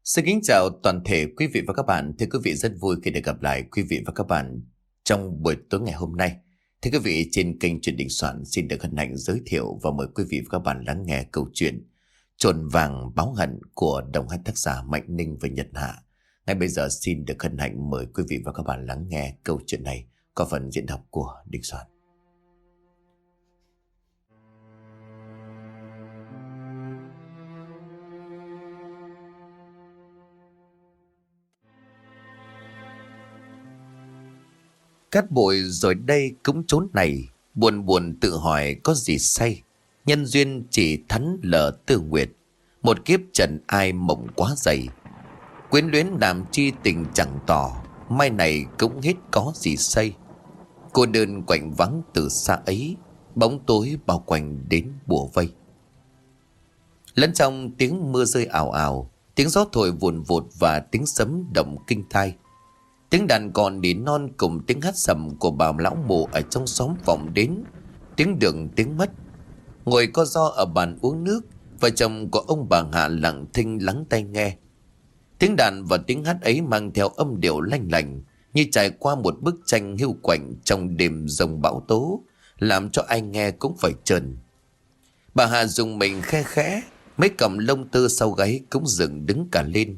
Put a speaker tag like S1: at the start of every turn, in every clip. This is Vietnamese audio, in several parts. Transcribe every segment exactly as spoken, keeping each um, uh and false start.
S1: Xin kính chào toàn thể quý vị và các bạn. Thưa quý vị, rất vui khi được gặp lại quý vị và các bạn trong buổi tối ngày hôm nay. Thưa quý vị, trên kênh Chuyện Đình Soạn xin được hân hạnh giới thiệu và mời quý vị và các bạn lắng nghe câu chuyện Chồn vàng báo hận của đồng hai tác giả Mạnh Ninh và Nhật Hạ. Ngay bây giờ xin được hân hạnh mời quý vị và các bạn lắng nghe câu chuyện này có phần diễn đọc của Đình Soạn. Cát bụi rồi đây cũng chốn này, buồn buồn tự hỏi có gì say. Nhân duyên chỉ thắn lờ tư nguyệt, một kiếp trần ai mộng quá dày. Quyến luyến làm chi tình chẳng tỏ, mai này cũng hết có gì say. Cô đơn quạnh vắng từ xa ấy, bóng tối bao quanh đến bùa vây. Lẫn trong tiếng mưa rơi ào ào, tiếng gió thổi vùn vụt và tiếng sấm động kinh tai. Tiếng đàn còn nỉ non cùng tiếng hát sầm của bà lão mù ở trong xóm vọng đến. Tiếng đường tiếng mất. Ngồi co ro ở bàn uống nước, vợ chồng của ông bà Hạ lặng thinh lắng tai nghe. Tiếng đàn và tiếng hát ấy mang theo âm điệu lanh lành, như trải qua một bức tranh hiu quạnh trong đêm rồng bão tố, làm cho ai nghe cũng phải trần. Bà Hạ dùng mình khe khẽ, mấy cọng lông tơ sau gáy cũng dựng đứng cả lên.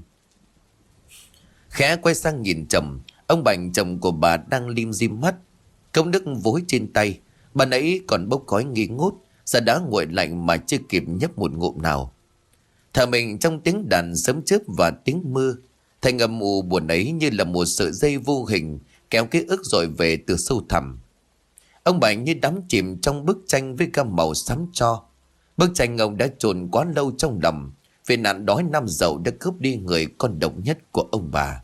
S1: Khẽ quay sang nhìn chồng, ông Bành chồng của bà đang lim dim mắt, cốc nước vối trên tay. Bà nãy còn bốc khói nghi ngút, giờ đã nguội lạnh mà chưa kịp nhấp một ngụm nào. Thở mình trong tiếng đàn sấm chớp và tiếng mưa, thành âm u buồn ấy như là một sợi dây vô hình kéo ký ức dội về từ sâu thẳm. Ông Bành như đắm chìm trong bức tranh với gam màu xám cho. Bức tranh ông đã chôn quá lâu trong lòng, vì nạn đói năm dậu đã cướp đi người con độc nhất của ông bà.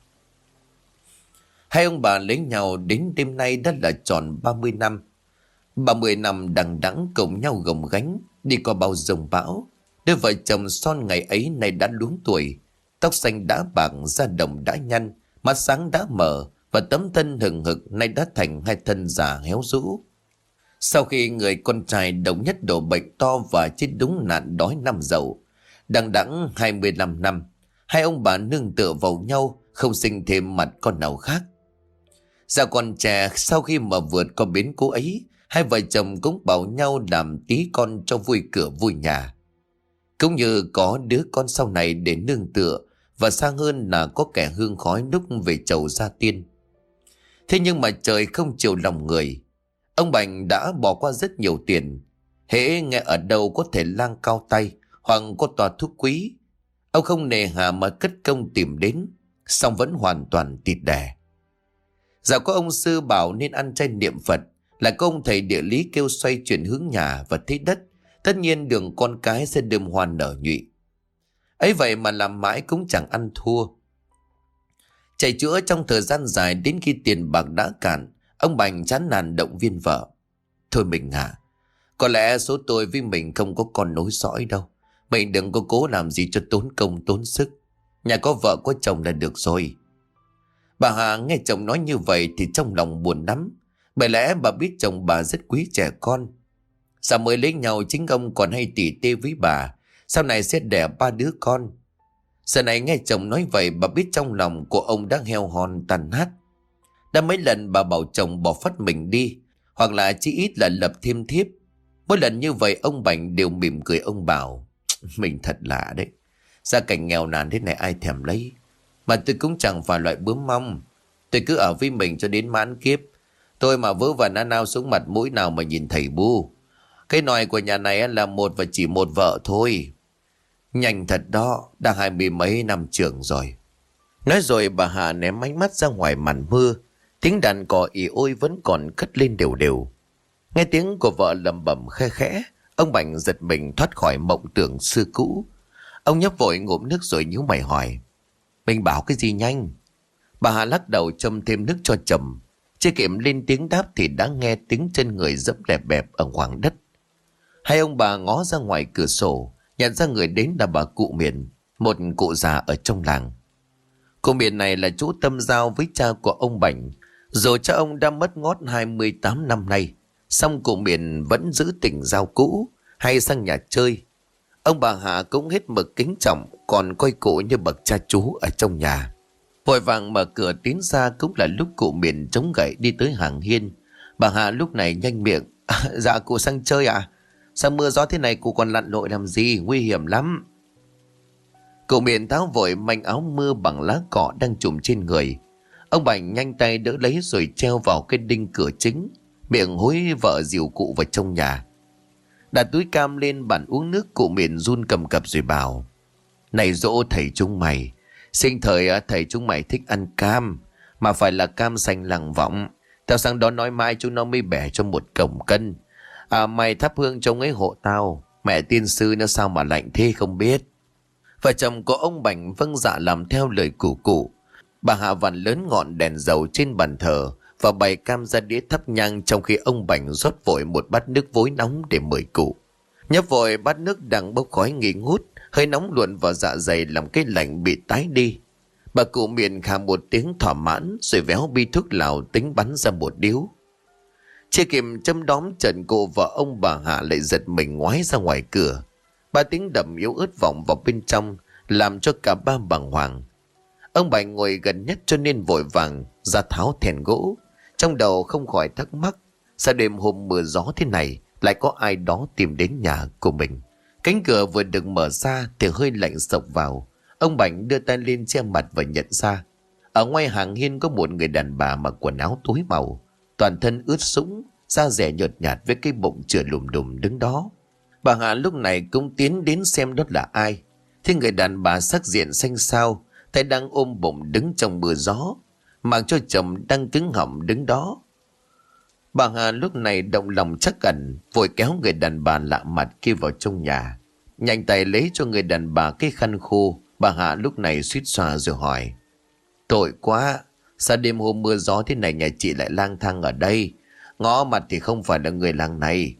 S1: Hai ông bà lấy nhau đến đêm nay đã là tròn ba mươi năm. ba mươi năm đằng đẵng cùng nhau gồng gánh, đi qua bao giông bão. Đôi vợ chồng son ngày ấy nay đã luống tuổi. Tóc xanh đã bạc, da đồng đã nhăn, mắt sáng đã mở, và tấm thân hừng hực nay đã thành hai thân già héo rũ. Sau khi người con trai độc nhất đổ bệnh to và chết đúng nạn đói năm dậu, đằng đẵng hai mươi lăm năm, hai ông bà nương tựa vào nhau, không sinh thêm mặt con nào khác. Già còn trẻ, sau khi mà vượt qua biến cố ấy, hai vợ chồng cũng bảo nhau làm tí con cho vui cửa vui nhà. Cũng như có đứa con sau này để nương tựa, và xa hơn là có kẻ hương khói lúc về chầu gia tiên. Thế nhưng mà trời không chiều lòng người. Ông Bành đã bỏ qua rất nhiều tiền. Hễ nghe ở đâu có thể lang cao tay hoặc có tòa thuốc quý, ông không nề hà mà cất công tìm đến, song vẫn hoàn toàn tịt đè. Dạo có ông sư bảo nên ăn chay niệm Phật, lại có ông thầy địa lý kêu xoay chuyển hướng nhà và thế đất, tất nhiên đường con cái sẽ đơm hoa nở nhụy. Ấy vậy mà làm mãi cũng chẳng ăn thua. Chạy chữa trong thời gian dài đến khi tiền bạc đã cạn, ông Bành chán nản động viên vợ. Thôi mình hả, có lẽ số tôi với mình không có con nối dõi đâu. Mình đừng có cố làm gì cho tốn công tốn sức. Nhà có vợ có chồng là được rồi. Bà Hà nghe chồng nói như vậy thì trong lòng buồn lắm. Bởi lẽ bà biết chồng bà rất quý trẻ con. Sao mới lấy nhau chính ông còn hay tỉ tê với bà, sau này sẽ đẻ ba đứa con. Giờ này nghe chồng nói vậy, bà biết trong lòng của ông đang heo hon tàn nát. Đã mấy lần bà bảo chồng bỏ phát mình đi, hoặc là chỉ ít là lập thêm thiếp. Mỗi lần như vậy ông Bành đều mỉm cười, ông bảo: Mình thật lạ đấy, gia cảnh nghèo nàn thế này ai thèm lấy. Mà tôi cũng chẳng phải loại bướm mong. Tôi cứ ở với mình cho đến mãn kiếp. Tôi mà vớ vẩn ăn nao xuống mặt mũi nào mà nhìn thầy bu. Cái nòi của nhà này là một và chỉ một vợ thôi. Nhanh thật đó, đã hai mươi mấy năm trưởng rồi. Nói rồi bà Hà ném ánh mắt ra ngoài màn mưa. Tiếng đàn cò ì ôi vẫn còn cất lên đều đều. Nghe tiếng của vợ lầm bầm khe khẽ, ông Bành giật mình thoát khỏi mộng tưởng xưa cũ. Ông nhấp vội ngụm nước rồi nhíu mày hỏi: Mình bảo cái gì nhanh? Bà Hà lắc đầu châm thêm nước cho chồng. Chưa kịp lên tiếng đáp thì đã nghe tiếng chân người dẫm lẹp bẹp ở khoảng đất. Hai ông bà ngó ra ngoài cửa sổ, nhận ra người đến là bà cụ Miền, một cụ già ở trong làng. Cụ Miền này là chú tâm giao với cha của ông Bành. Dù cha ông đã mất ngót hai mươi tám năm nay, song cụ Miền vẫn giữ tình giao cũ, hay sang nhà chơi. Ông bà Hạ cũng hết mực kính trọng, còn coi cụ như bậc cha chú ở trong nhà. Vội vàng mở cửa tiến ra cũng là lúc cụ Miền chống gậy đi tới hàng hiên. Bà Hạ lúc này nhanh miệng: à, dạ cụ sang chơi à? Sao mưa gió thế này cụ còn lặn lội làm gì, nguy hiểm lắm. Cụ Miền tháo vội manh áo mưa bằng lá cọ đang trùm trên người. Ông Bảnh nhanh tay đỡ lấy rồi treo vào cái đinh cửa chính, miệng hối vợ dìu cụ vào trong nhà. Đặt túi cam lên bàn uống nước, cụ Miền run cầm cập rồi bảo: này dỗ thầy chúng mày, sinh thời thầy chúng mày thích ăn cam, mà phải là cam xanh lằng võng. Tao sang đó nói mai chúng nó mới bẻ cho một cổng cân. À mày thắp hương trong ấy hộ tao, mẹ tiên sư nó sao mà lạnh thế không biết. Vợ chồng của ông Bảnh vâng dạ làm theo lời của cụ. Bà Hạ vặn lớn ngọn đèn dầu trên bàn thờ và bày cam ra đĩa thắp nhang, trong khi ông Bảnh rót vội một bát nước vối nóng để mời cụ. Nhấp vội bát nước đang bốc khói nghi ngút, hơi nóng luồn vào dạ dày làm cái lạnh bị tái đi. Bà cụ Miền khà một tiếng thỏa mãn rồi véo bi thuốc lào tính bắn ra một điếu. Chưa kịp châm đóm trận, cụ và ông bà Hạ lại giật mình ngoái ra ngoài cửa. Ba tiếng đầm yếu ớt vọng vào bên trong làm cho cả ba bàng hoàng. Ông Bảnh ngồi gần nhất cho nên vội vàng ra tháo thèn gỗ. Trong đầu không khỏi thắc mắc, sao đêm hôm mưa gió thế này lại có ai đó tìm đến nhà của mình. Cánh cửa vừa được mở ra thì hơi lạnh sộc vào. Ông Bảnh đưa tay lên che mặt và nhận ra ở ngoài hàng hiên có một người đàn bà mặc quần áo tối màu, toàn thân ướt sũng, da dẻ nhợt nhạt với cái bụng chừa lùm đùm đứng đó. Bà Hạ lúc này cũng tiến đến xem đó là ai. Thì người đàn bà sắc diện xanh xao, tay đang ôm bụng đứng trong mưa gió, mặc cho chồng đang cứng họng đứng đó. Bà Hà lúc này động lòng chắc ẩn, vội kéo người đàn bà lạ mặt kia vào trong nhà. Nhanh tay lấy cho người đàn bà cái khăn khô. Bà Hạ lúc này suýt xoa rồi hỏi: tội quá, sao đêm hôm mưa gió thế này nhà chị lại lang thang ở đây? Ngó mặt thì không phải là người làng này.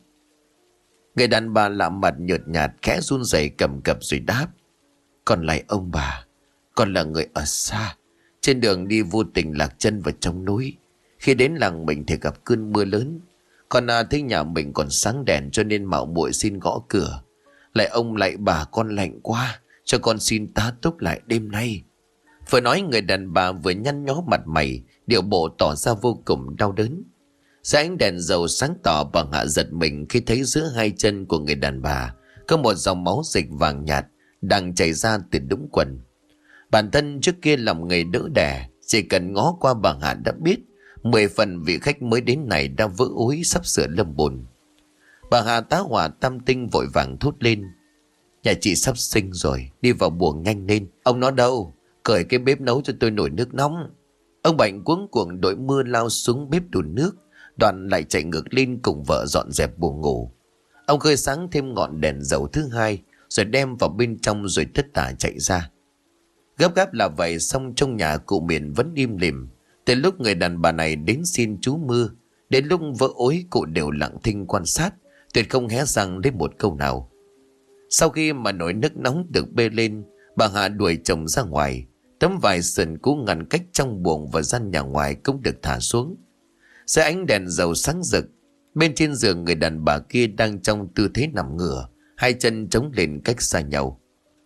S1: Người đàn bà lạ mặt nhợt nhạt khẽ run rẩy cầm cập rồi đáp: còn lại ông bà, con là người ở xa, trên đường đi vô tình lạc chân vào trong núi. Khi đến làng mình thì gặp cơn mưa lớn. Con à, thấy nhà mình còn sáng đèn cho nên mạo muội xin gõ cửa. Lại ông lại bà, con lạnh quá, cho con xin tá túc lại đêm nay. Vừa nói người đàn bà vừa nhăn nhó mặt mày, điệu bộ tỏ ra vô cùng đau đớn. Dưới ánh đèn dầu sáng tỏ, bà Hạ giật mình khi thấy giữa hai chân của người đàn bà có một dòng máu dịch vàng nhạt đang chảy ra từ đũng quần. Bản thân trước kia làm nghề đỡ đẻ, chỉ cần ngó qua bà Hạ đã biết mười phần vị khách mới đến này đã vỡ ối sắp sửa lâm bồn. Bà Hạ tá hỏa tam tinh vội vàng thốt lên: nhà chị sắp sinh rồi, đi vào buồng nhanh lên. Ông nó đâu? Cởi cái bếp nấu cho tôi nồi nước nóng. Ông Bảnh cuống cuồng đội mưa lao xuống bếp đun nước, đoạn lại chạy ngược lên cùng vợ dọn dẹp buồng ngủ. Ông khơi sáng thêm ngọn đèn dầu thứ hai rồi đem vào bên trong rồi thất tả chạy ra. Gấp gáp là vậy, xong trong nhà cụ Miền vẫn im lìm. Từ lúc người đàn bà này đến xin chú mưa, đến lúc vỡ ối, cụ đều lặng thinh quan sát, tuyệt không hé răng lên một câu nào. Sau khi mà nồi nước nóng được bê lên, bà Hạ đuổi chồng ra ngoài. Tấm vải sườn cũ ngăn cách trong buồng và gian nhà ngoài cũng được thả xuống. Dưới ánh đèn dầu sáng rực, bên trên giường người đàn bà kia đang trong tư thế nằm ngửa, hai chân chống lên cách xa nhau.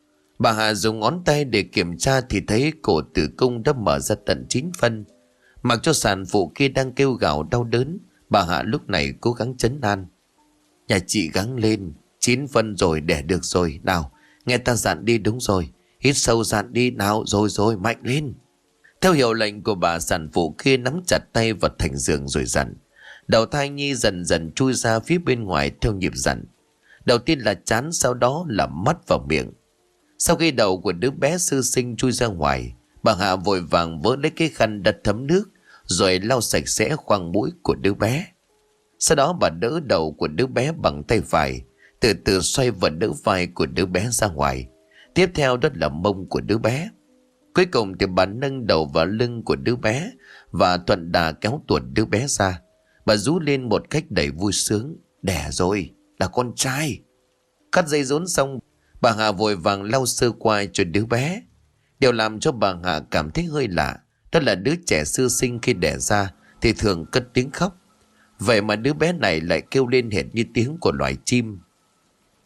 S1: Bà Hạ dùng ngón tay để kiểm tra thì thấy cổ tử cung đã mở ra tận chín phân. Mặc cho sản phụ kia đang kêu gào đau đớn, bà Hạ lúc này cố gắng trấn an: nhà chị gắng lên, chín phân rồi, đẻ được rồi. Nào, nghe ta dặn đi. Đúng rồi, hít sâu dặn đi. Nào, rồi rồi, mạnh lên. Theo hiệu lệnh của bà, sản phụ kia nắm chặt tay vào thành giường rồi dặn. Đầu thai nhi dần dần chui ra phía bên ngoài theo nhịp dặn. Đầu tiên là trán, sau đó là mắt và miệng. Sau khi đầu của đứa bé sơ sinh chui ra ngoài, bà Hạ vội vàng vớ lấy cái khăn đã thấm nước rồi lau sạch sẽ khoang mũi của đứa bé. Sau đó bà đỡ đầu của đứa bé bằng tay phải, từ từ xoay và đỡ vai của đứa bé ra ngoài. Tiếp theo đó là mông của đứa bé. Cuối cùng thì bà nâng đầu vào lưng của đứa bé và thuận đà kéo tuột đứa bé ra. Bà rú lên một cách đầy vui sướng: đẻ rồi, là con trai. Cắt dây rốn xong, bà Hạ vội vàng lau sơ quai cho đứa bé. Điều làm cho bà Hạ cảm thấy hơi lạ, đó là đứa trẻ sơ sinh khi đẻ ra thì thường cất tiếng khóc. Vậy mà đứa bé này lại kêu lên hệt như tiếng của loài chim.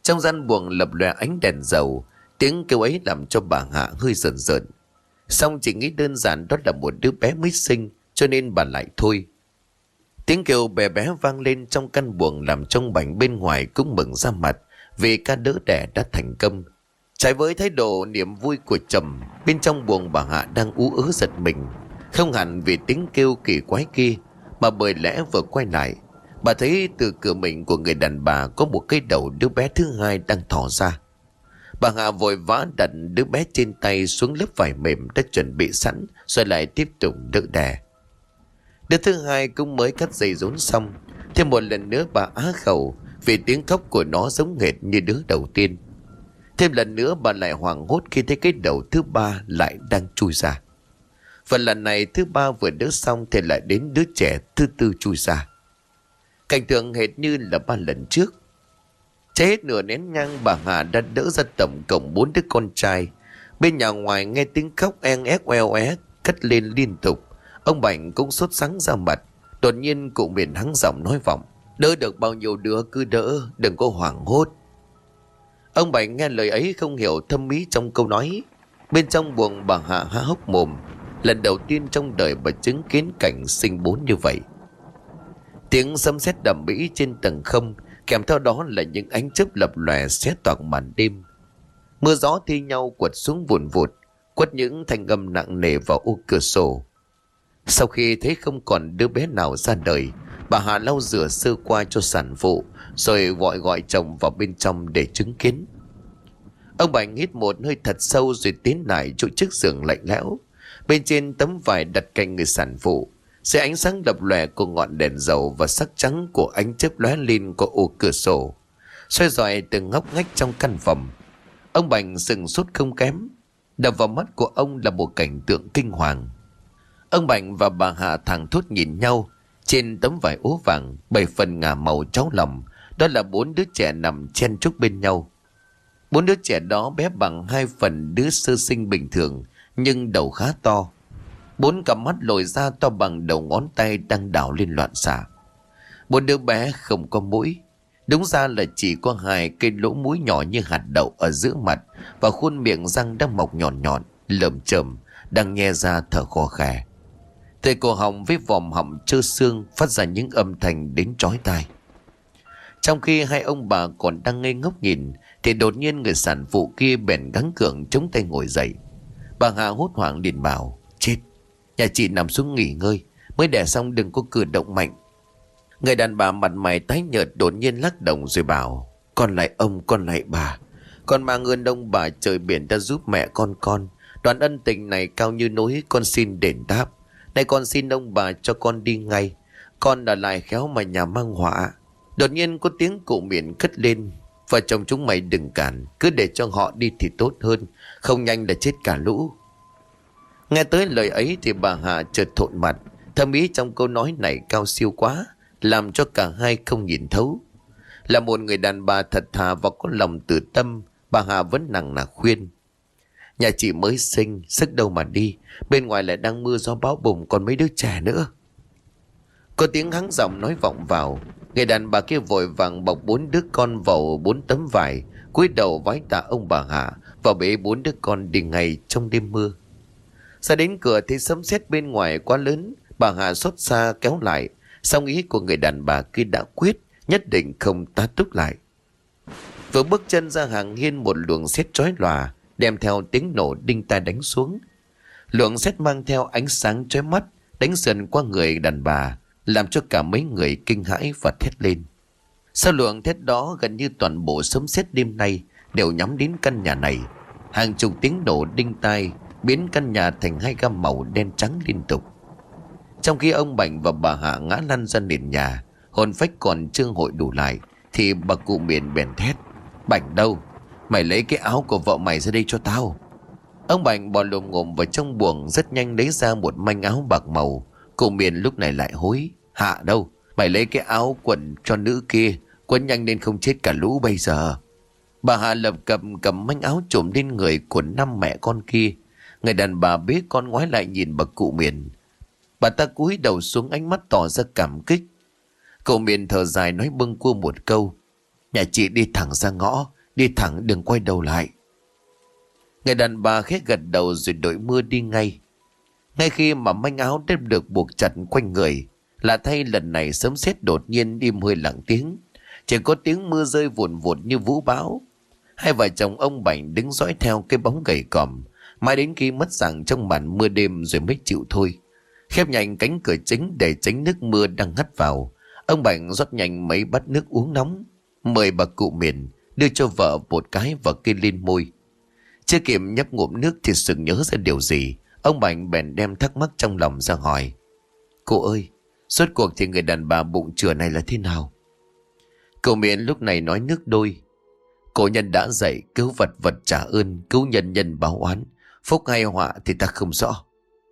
S1: Trong gian buồng lập lòe ánh đèn dầu, tiếng kêu ấy làm cho bà Hạ hơi rợn rợn. Xong chỉ nghĩ đơn giản đó là một đứa bé mới sinh, cho nên bà lại thôi. Tiếng kêu bé bé vang lên trong căn buồng làm trong Bảnh bên ngoài cũng mừng ra mặt vì ca đỡ đẻ đã thành công. Trái với thái độ niềm vui của Trầm, bên trong buồng bà Hạ đang ú ớ giật mình. Không hẳn vì tiếng kêu kỳ quái kia, mà bởi lẽ vừa quay lại, bà thấy từ cửa mình của người đàn bà có một cái đầu đứa bé thứ hai đang thò ra. Bà Hạ vội vã đặt đứa bé trên tay xuống lớp vải mềm đã chuẩn bị sẵn, rồi lại tiếp tục đỡ đẻ. Đứa thứ hai cũng mới cắt dây rốn xong, thêm một lần nữa bà á khẩu vì tiếng khóc của nó giống hệt như đứa đầu tiên. Thêm lần nữa bà lại hoảng hốt khi thấy cái đầu thứ ba lại đang chui ra. Và lần này thứ ba vừa đỡ xong thì lại đến đứa trẻ thứ tư chui ra. Cảnh tượng hệt như là ba lần trước. Cháy hết nửa nén nhang, bà Hà đã đỡ ra tổng cộng bốn đứa con trai. Bên nhà ngoài nghe tiếng khóc en ép oeo é cất lên liên tục. Ông Bảnh cũng sốt sắng ra mặt. Đột nhiên cụ Miền hắng giọng nói vọng: "Đỡ được bao nhiêu đứa cứ đỡ, đừng có hoảng hốt." Ông Bảnh nghe lời ấy không hiểu thâm ý trong câu nói. Bên trong buồng bà Hạ há hốc mồm. Lần đầu tiên trong đời bà chứng kiến cảnh sinh bốn như vậy. Tiếng sấm sét đầm mỹ trên tầng không, kèm theo đó là những ánh chớp lập lòe xé toạc màn đêm. Mưa gió thi nhau quật xuống vùn vụt, quất những thanh âm nặng nề vào ô cửa sổ. Sau khi thấy không còn đứa bé nào ra đời, bà Hà lau rửa sơ qua cho sản phụ, rồi gọi gọi chồng vào bên trong để chứng kiến. Ông Bảnh hít một hơi thật sâu rồi tiến lại chỗ chiếc giường lạnh lẽo. Bên trên tấm vải đặt cạnh người sản phụ, dưới ánh sáng lập lòe của ngọn đèn dầu và sắc trắng của ánh chớp lóe lên qua ô cửa sổ, xoay dọi từng ngóc ngách trong căn phòng. Ông Bảnh sừng sốt không kém. Đập vào mắt của ông là một cảnh tượng kinh hoàng. Ông Bảnh và bà Hạ thẳng thốt nhìn nhau. Trên tấm vải ố vàng bảy phần ngả màu cháu lòng, đó là bốn đứa trẻ nằm chen chúc bên nhau. Bốn đứa trẻ đó bé bằng hai phần đứa sơ sinh bình thường, nhưng đầu khá to. Bốn cặp mắt lồi ra to bằng đầu ngón tay đang đảo lên loạn xạ. Bốn đứa bé không có mũi, đúng ra là chỉ có hai cây lỗ mũi nhỏ như hạt đậu ở giữa mặt, và khuôn miệng răng đang mọc nhọn nhọn lởm chởm, đang nhe ra thở khò khè. Từ cổ họng với vòm họng trơ xương phát ra những âm thanh đến chói tai. Trong khi hai ông bà còn đang ngây ngốc nhìn, thì đột nhiên người sản phụ kia bèn gắng gượng chống tay ngồi dậy. Bà Hà hốt hoảng liền bảo: "Chết, nhà chị nằm xuống nghỉ ngơi, mới đẻ xong đừng có cử động mạnh." Người đàn bà mặt mày tái nhợt đột nhiên lắc đầu rồi bảo: "Con lại ông, con lại bà. Con mang ơn ông bà trời biển đã giúp mẹ con con. Đoàn ân tình này cao như núi, con xin đền đáp. Này con xin ông bà cho con đi ngay. Con ở lại khéo mà nhà mang họa." Đột nhiên có tiếng cụ Miền cất lên: "Vợ chồng chúng mày đừng cản, cứ để cho họ đi thì tốt hơn, không nhanh là chết cả lũ." Nghe tới lời ấy thì bà Hà chợt thộn mặt. Thâm ý trong câu nói này cao siêu quá, làm cho cả hai không nhìn thấu. Là một người đàn bà thật thà và có lòng từ tâm, bà Hà vẫn nặng nặc khuyên: "Nhà chị mới sinh, sức đâu mà đi, bên ngoài lại đang mưa gió bão bùng, còn mấy đứa trẻ nữa." Có tiếng hắng giọng nói vọng vào. Người đàn bà kia vội vàng bọc bốn đứa con vào bốn tấm vải, cúi đầu vái tạ ông bà Hạ và bế bốn đứa con đi ngay trong đêm mưa. Ra đến cửa thì sấm sét bên ngoài quá lớn, bà Hạ xót xa kéo lại, song ý của người đàn bà kia đã quyết, nhất định không tá túc lại. Vừa bước chân ra hàng hiên, một luồng sét chói lòa đem theo tiếng nổ đinh tai đánh xuống. Luồng sét mang theo ánh sáng chói mắt đánh sườn qua người đàn bà, làm cho cả mấy người kinh hãi và thét lên. Sau luồng thét đó, gần như toàn bộ sấm sét đêm nay đều nhắm đến căn nhà này. Hàng chục tiếng nổ đinh tai biến căn nhà thành hai gam màu đen trắng liên tục. Trong khi ông Bảnh và bà Hạ ngã lăn ra nền nhà, hồn phách còn chưa hội đủ lại, thì bà cụ Miền bèn thét: "Bảnh đâu? Mày lấy cái áo của vợ mày ra đây cho tao." Ông Bảnh bò lồm ngồm vào trong buồng, rất nhanh lấy ra một manh áo bạc màu. Cụ Miền lúc này lại hối: "Hạ đâu? Mày lấy cái áo quần cho nữ kia, quấn nhanh nên không chết cả lũ bây giờ." Bà Hạ lập cầm cầm manh áo trùm lên người của năm mẹ con kia. Người đàn bà bế con ngoái lại nhìn bà cụ Miền. Bà ta cúi đầu xuống, ánh mắt tỏ ra cảm kích. Cụ Miền thở dài nói bâng quơ một câu: Nhà chị đi thẳng ra ngõ, đi thẳng đừng quay đầu lại. Người đàn bà khẽ gật đầu rồi đội mưa đi ngay. Ngay khi mà manh áo đã được buộc chặt quanh người, lạ thay lần này sấm sét đột nhiên im hơi lặng tiếng, chỉ có tiếng mưa rơi vụn vụt như vũ bão. Hai vợ chồng ông Bảnh đứng dõi theo cái bóng gầy còm mãi đến khi mất dạng trong màn mưa đêm rồi mới chịu thôi. Khép nhanh cánh cửa chính để tránh nước mưa đang hắt vào, ông Bảnh rót nhanh mấy bát nước uống nóng, mời bà cụ Miền đưa cho vợ một cái và kê lên môi. Chưa kịp nhấp ngụm nước thì sực nhớ ra điều gì, ông Bảnh bèn đem thắc mắc trong lòng ra hỏi: Cụ ơi, suốt cuộc thì người đàn bà bụng chửa này là thế nào? Cụ Miền lúc này nói nước đôi: Cổ nhân đã dạy cứu vật vật trả ơn, cứu nhân nhân báo oán, phúc hay họa thì ta không rõ.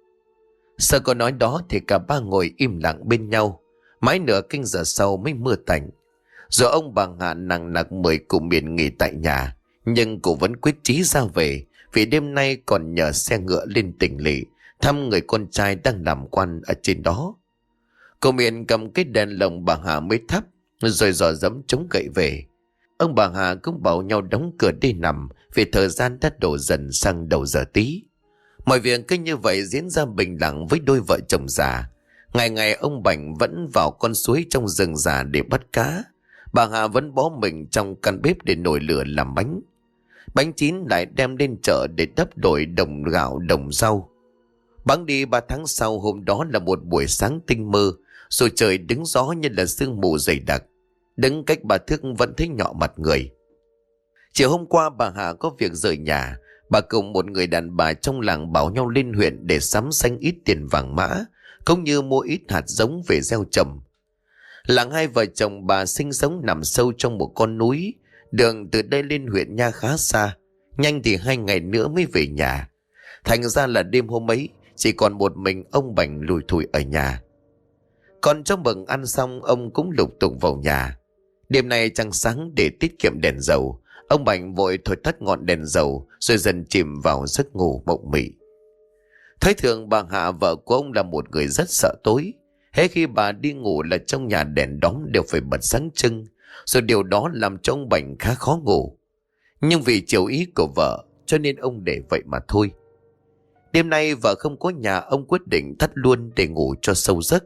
S1: Sau câu nói đó thì cả ba ngồi im lặng bên nhau, mãi nửa canh giờ sau mới mưa tạnh. Rồi ông bà Hạ nặng nặc mời cụ Miền nghỉ tại nhà, nhưng cụ vẫn quyết chí ra về, vì đêm nay còn nhờ xe ngựa lên tỉnh lỵ thăm người con trai đang làm quan ở trên đó. Cụ Miền cầm cái đèn lồng bà Hà mới thắp, rồi dò dẫm chống gậy về. Ông bà Hà cũng bảo nhau đóng cửa đi nằm, vì thời gian đã đổ dần sang đầu giờ tí. Mọi việc cứ như vậy diễn ra bình lặng với đôi vợ chồng già. Ngày ngày ông Bảnh vẫn vào con suối trong rừng già để bắt cá, bà Hà vẫn bó mình trong căn bếp để nổi lửa làm bánh. Bánh chín lại đem lên chợ để đắp đổi đồng gạo đồng rau. Bẵng đi ba tháng sau, hôm đó là một buổi sáng tinh mơ, rồi trời đứng gió như là sương mù dày đặc, đứng cách bà thước vẫn thấy nhọ mặt người. Chiều hôm qua bà Hà có việc rời nhà, bà cùng một người đàn bà trong làng bảo nhau lên huyện để sắm xanh ít tiền vàng mã, cũng như mua ít hạt giống về gieo trồng. Làng hai vợ chồng bà sinh sống nằm sâu trong một con núi, đường từ đây lên huyện Nha khá xa, nhanh thì hai ngày nữa mới về nhà. Thành ra là đêm hôm ấy chỉ còn một mình ông Bảnh lủi thủi ở nhà. Còn trong bừng ăn xong, ông cũng lục tục vào nhà. Đêm nay trăng sáng, để tiết kiệm đèn dầu, ông Bảnh vội thổi tắt ngọn đèn dầu rồi dần chìm vào giấc ngủ mộng mị. Thấy thường bà Hạ vợ của ông là một người rất sợ tối. Hễ khi bà đi ngủ là trong nhà đèn đóm đều phải bật sáng trưng, rồi điều đó làm cho ông Bảnh khá khó ngủ. Nhưng vì chiều ý của vợ cho nên ông để vậy mà thôi. Đêm nay vợ không có nhà, ông quyết định tắt luôn để ngủ cho sâu giấc.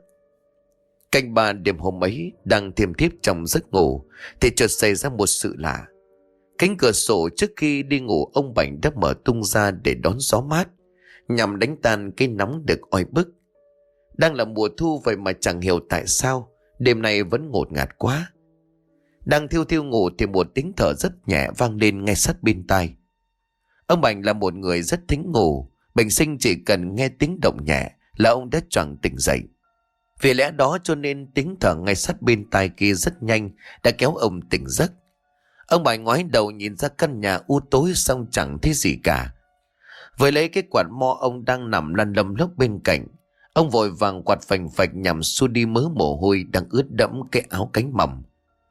S1: Canh ba đêm hôm ấy đang thiêm thiếp trong giấc ngủ thì chợt xảy ra một sự lạ. Cánh cửa sổ trước khi đi ngủ ông Bảnh đã mở tung ra để đón gió mát, nhằm đánh tan cái nóng được oi bức. Đang là mùa thu vậy mà chẳng hiểu tại sao đêm nay vẫn ngột ngạt quá. Đang thiêu thiêu ngủ thì một tiếng thở rất nhẹ vang lên ngay sát bên tai. Ông Bảnh là một người rất thính ngủ, bình sinh chỉ cần nghe tiếng động nhẹ là ông đã choàng tỉnh dậy. Vì lẽ đó cho nên tiếng thở ngay sát bên tai kia rất nhanh đã kéo ông tỉnh giấc. Ông Bảnh ngoái đầu nhìn ra căn nhà u tối xong chẳng thấy gì cả. Với lấy cái quạt mo ông đang nằm lăn lầm lốc bên cạnh, ông vội vàng quạt phành phạch nhằm xua đi mớ mồ hôi đang ướt đẫm cái áo cánh mỏng.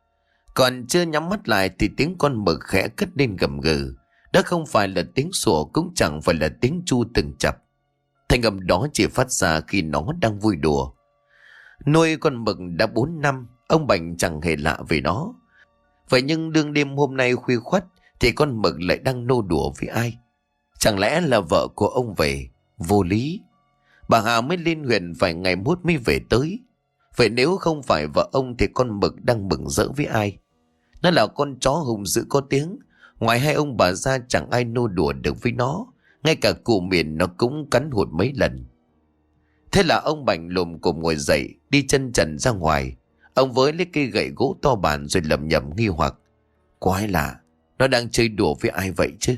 S1: Còn chưa nhắm mắt lại thì tiếng con mực khẽ cất lên gầm gừ. Đó không phải là tiếng sủa, cũng chẳng phải là tiếng chu từng chập. Thanh âm đó chỉ phát ra khi nó đang vui đùa. Nuôi con mực đã bốn năm, ông Bảnh chẳng hề lạ về nó. Vậy nhưng đương đêm hôm nay khuya khoắt thì con mực lại đang nô đùa với ai? Chẳng lẽ là vợ của ông về? Vô lý. Bà Hà mới lên huyện vài ngày mốt mới về tới. Vậy nếu không phải vợ ông thì con mực đang mừng rỡ với ai? Nó là con chó hùng dữ có tiếng, ngoài hai ông bà ra chẳng ai nô đùa được với nó. Ngay cả cụ Miền nó cũng cắn hụt mấy lần. Thế là ông Bảnh lùm cồm ngồi dậy, đi chân trần ra ngoài. Ông với lấy cây gậy gỗ to bản rồi lẩm nhẩm nghi hoặc: quái lạ, nó đang chơi đùa với ai vậy chứ?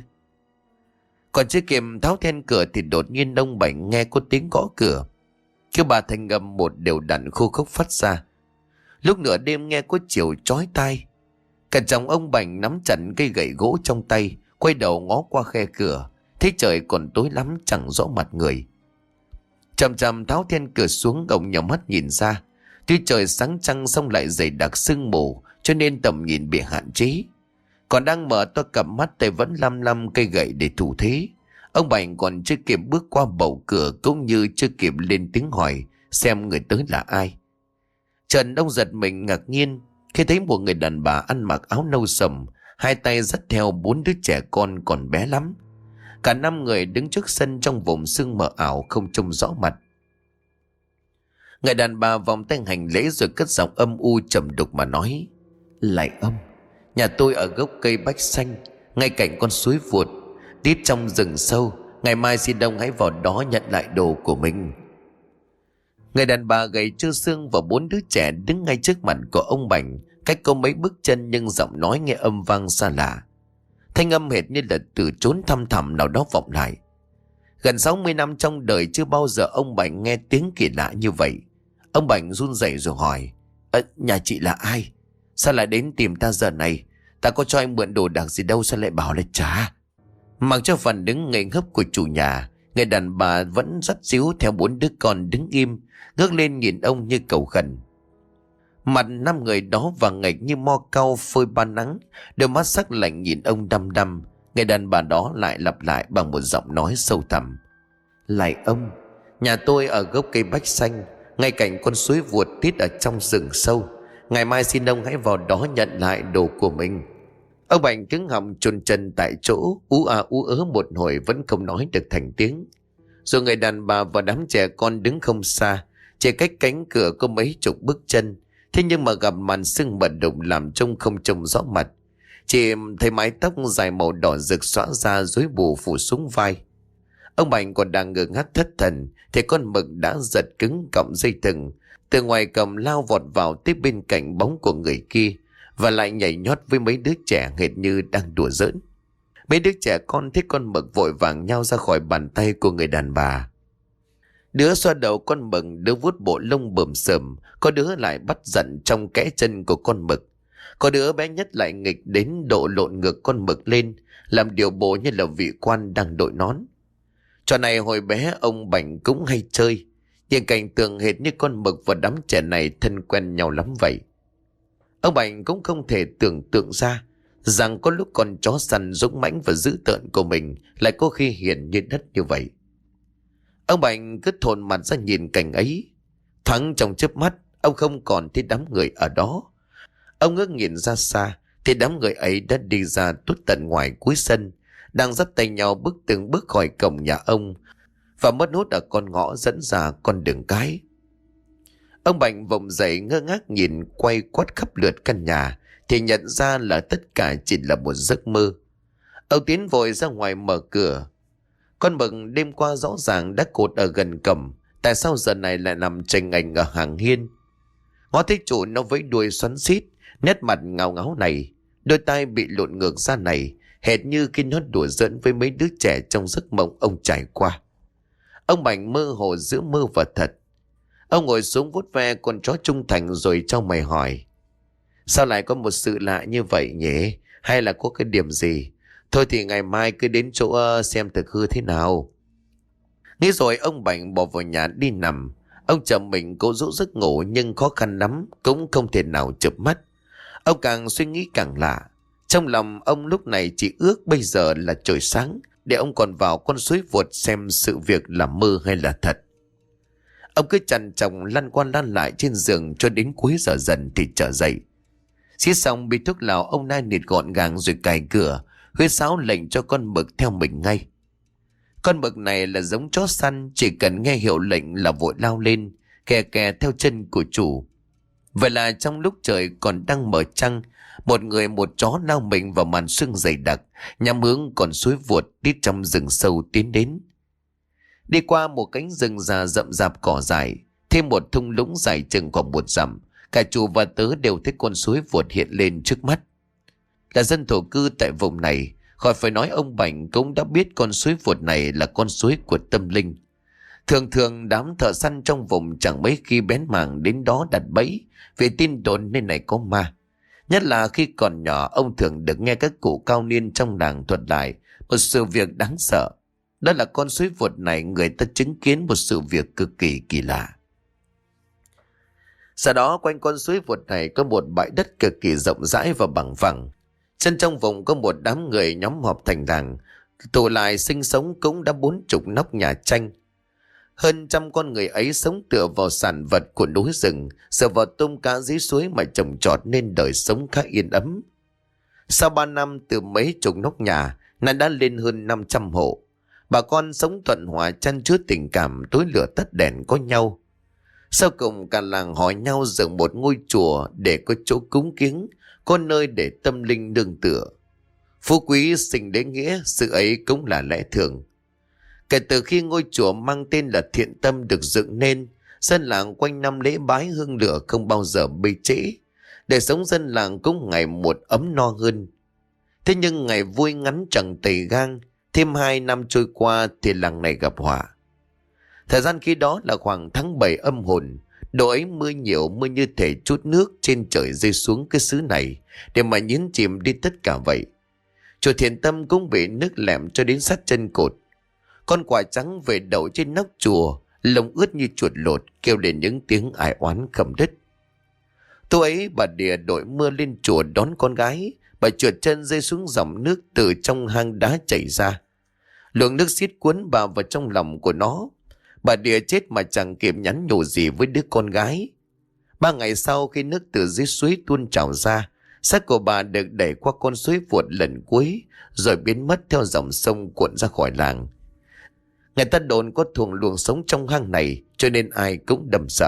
S1: Còn chưa kịp tháo then cửa thì đột nhiên ông Bảnh nghe có tiếng gõ cửa. Cái bà thanh âm một đều đặn khô khốc phát ra. Lúc nửa đêm nghe có chiều chói tai. Cả chồng ông Bảnh nắm chặt cây gậy gỗ trong tay, quay đầu ngó qua khe cửa, thấy trời còn tối lắm chẳng rõ mặt người. Chậm chậm tháo then cửa xuống, ông nhắm mắt nhìn ra. Tuy trời sáng trăng xong lại dày đặc sương mù, cho nên tầm nhìn bị hạn chế. Còn đang mở to cặp mắt tay vẫn lăm lăm cây gậy để thủ thế. Ông Bảnh còn chưa kịp bước qua bầu cửa, cũng như chưa kịp lên tiếng hỏi xem người tới là ai. Trần ông giật mình ngạc nhiên. khi thấy một người đàn bà ăn mặc áo nâu sầm, hai tay dắt theo bốn đứa trẻ con còn bé lắm. Cả năm người đứng trước sân trong vùng sương mờ ảo không trông rõ mặt. Người đàn bà vòng tay hành lễ rồi cất giọng âm u trầm đục mà nói: Lạy ông, nhà tôi ở gốc cây bách xanh, ngay cạnh con suối Vuột, tít trong rừng sâu. Ngày mai xin ông hãy vào đó nhận lại đồ của mình. Người đàn bà gầy trơ xương và bốn đứa trẻ đứng ngay trước mặt của ông Bảnh, cách có mấy bước chân nhưng giọng nói nghe âm vang xa lạ. Thanh âm hệt như là từ chốn thăm thẳm nào đó vọng lại. Gần sáu mươi năm trong đời chưa bao giờ ông Bảnh nghe tiếng kỳ lạ như vậy. Ông Bảnh run rẩy rồi hỏi: Ờ, nhà chị là ai? Sao lại đến tìm ta giờ này? Ta có cho anh mượn đồ đạc gì đâu, sao lại bảo là trả? Mặc cho phần đứng ngây ngốc của chủ nhà, người đàn bà vẫn dắt díu theo bốn đứa con đứng im, ngước lên nhìn ông như cầu khẩn. Mặt năm người đó vàng nghệch như mo cau phơi ban nắng, đôi mắt sắc lạnh nhìn ông đăm đăm. Người đàn bà đó lại lặp lại bằng một giọng nói sâu thẳm: Lạy ông, nhà tôi ở gốc cây bách xanh, ngay cạnh con suối Vuột tít ở trong rừng sâu. Ngày mai xin ông hãy vào đó nhận lại đồ của mình. Ông Bảnh cứng họng chôn chân tại chỗ, ú a ú ớ một hồi vẫn không nói được thành tiếng. Rồi người đàn bà và đám trẻ con đứng không xa, chỉ cách cánh cửa có mấy chục bước chân. Thế nhưng mà gặp màn sương mờ đục làm trông không trông rõ mặt. Chỉ thấy mái tóc dài màu đỏ rực xõa ra rối bù phủ xuống vai. Ông Bảnh còn đang ngơ ngác thất thần thì con mực đã giật cứng cọng dây thừng, từ ngoài cầm lao vọt vào tiếp bên cạnh bóng của người kia, và lại nhảy nhót với mấy đứa trẻ hệt như đang đùa giỡn. Mấy đứa trẻ con thấy con mực vội vàng nhao ra khỏi bàn tay của người đàn bà. Đứa xoa đầu con mực, đứa vuốt bộ lông bờm sờm, có đứa lại bắt giận trong kẽ chân của con mực. Có đứa bé nhất lại nghịch đến độ lộn ngược con mực lên, làm điều bộ như là vị quan đang đội nón. Trò này hồi bé ông Bảnh cũng hay chơi, nhưng cảnh tượng hệt như con mực và đám trẻ này thân quen nhau lắm vậy. Ông Bảnh cũng không thể tưởng tượng ra rằng có lúc con chó săn dũng mãnh và dữ tợn của mình lại có khi hiền như đất như vậy. Ông Bảnh cứ thồn mặt ra nhìn cảnh ấy. Thoáng trong chớp mắt, ông không còn thấy đám người ở đó. Ông ngước nhìn ra xa thì đám người ấy đã đi ra tuốt tận ngoài cuối sân, đang dắt tay nhau bước từng bước khỏi cổng nhà ông và mất hút ở con ngõ dẫn ra con đường cái. Ông Bảnh vùng dậy ngơ ngác nhìn quay quát khắp lượt căn nhà thì nhận ra là tất cả chỉ là một giấc mơ. Ông tiến vội ra ngoài mở cửa. Con mực đêm qua rõ ràng đã cột ở gần cổng, tại sao giờ này lại nằm chềnh ảnh ở hàng hiên? Ngó thấy chủ nó với đuôi xoắn xít, nét mặt ngáo ngáo này, đôi tai bị lộn ngược ra này, hệt như khi nó đùa giỡn với mấy đứa trẻ trong giấc mộng ông trải qua. Ông Bảnh mơ hồ giữa mơ và thật. Ông ngồi xuống vuốt ve con chó trung thành rồi trao mày hỏi: Sao lại có một sự lạ như vậy nhỉ? Hay là có cái điểm gì? Thôi thì ngày mai cứ đến chỗ uh, xem thực hư thế nào. Nghĩ rồi ông Bảnh bỏ vào nhà đi nằm. Ông chồng mình cố dỗ giấc ngủ nhưng khó khăn lắm, cũng không thể nào chợp mắt. Ông càng suy nghĩ càng lạ. Trong lòng ông lúc này chỉ ước bây giờ là trời sáng để ông còn vào con suối Vuột xem sự việc là mơ hay là thật. Ông cứ chằn chòng lăn qua lăn lại trên giường cho đến cuối giờ dần thì trở dậy. Xiết xong bị thuốc lào, ông nai nịt gọn gàng rồi cài cửa, huyết sáo lệnh cho con mực theo mình ngay. Con mực này là giống chó săn, chỉ cần nghe hiệu lệnh là vội lao lên, kè kè theo chân của chủ. Vậy là trong lúc trời còn đang mở trăng, một người một chó lao mình vào màn sương dày đặc, nhắm hướng con suối Vuột tít trong rừng sâu tiến đến. Đi qua một cánh rừng già rậm rạp cỏ dại, thêm một thung lũng dài chừng khoảng một dặm, cả chủ và tớ đều thấy con suối Vuột hiện lên trước mắt. Là dân thổ cư tại vùng này, khỏi phải nói ông Bảnh cũng đã biết con suối Vuột này là con suối của tâm linh. Thường thường đám thợ săn trong vùng chẳng mấy khi bén mảng đến đó đặt bẫy vì tin đồn nơi này có ma. Nhất là khi còn nhỏ, ông thường được nghe các cụ cao niên trong làng thuật lại một sự việc đáng sợ. Đó là con suối Vuột này người ta chứng kiến một sự việc cực kỳ kỳ lạ. Sau đó quanh con suối Vuột này có một bãi đất cực kỳ rộng rãi và bằng phẳng. Chân trong vùng có một đám người nhóm họp thành làng, tụ lại sinh sống cũng đã bốn chục nóc nhà tranh. Hơn trăm con người ấy sống tựa vào sản vật của núi rừng, dựa vào tôm cá dưới suối mà trồng trọt nên đời sống khá yên ấm. Sau ba năm từ mấy chục nóc nhà, nay đã lên hơn năm trăm hộ. Bà con sống thuận hòa, chan chứa tình cảm, tối lửa tắt đèn có nhau. Sau cùng cả làng hỏi nhau dựng một ngôi chùa để có chỗ cúng kiếng, có nơi để tâm linh nương tựa. Phú quý sinh đế nghĩa, sự ấy cũng là lẽ thường. Kể từ khi ngôi chùa mang tên là Thiện Tâm được dựng nên, dân làng quanh năm lễ bái hương lửa không bao giờ bê trễ. Đời sống dân làng cũng ngày một ấm no hơn. Thế nhưng ngày vui ngắn chẳng tầy gang, thêm hai năm trôi qua thì làng này gặp họa. Thời gian khi đó là khoảng tháng bảy âm hồn, độ ấy mưa nhiều, mưa như thể chút nước trên trời rơi xuống cái xứ này để mà nhấn chìm đi tất cả vậy. Chùa Thiện Tâm cũng bị nước lẹm cho đến sát chân cột. Con quạ trắng về đậu trên nóc chùa, lông ướt như chuột lột, kêu lên những tiếng ai oán khẩm đứt. Tối ấy bà Địa đội mưa lên chùa đón con gái. Bà trượt chân rơi xuống dòng nước từ trong hang đá chảy ra. Luồng nước xiết cuốn bà vào trong lòng của nó. Bà Địa chết mà chẳng kịp nhắn nhủ gì với đứa con gái. Ba ngày sau, khi nước từ dưới suối tuôn trào ra, xác của bà được đẩy qua con suối Vuột lần cuối, rồi biến mất theo dòng sông cuộn ra khỏi làng. Người ta đồn có thuồng luồng sống trong hang này, cho nên ai cũng đầm sợ.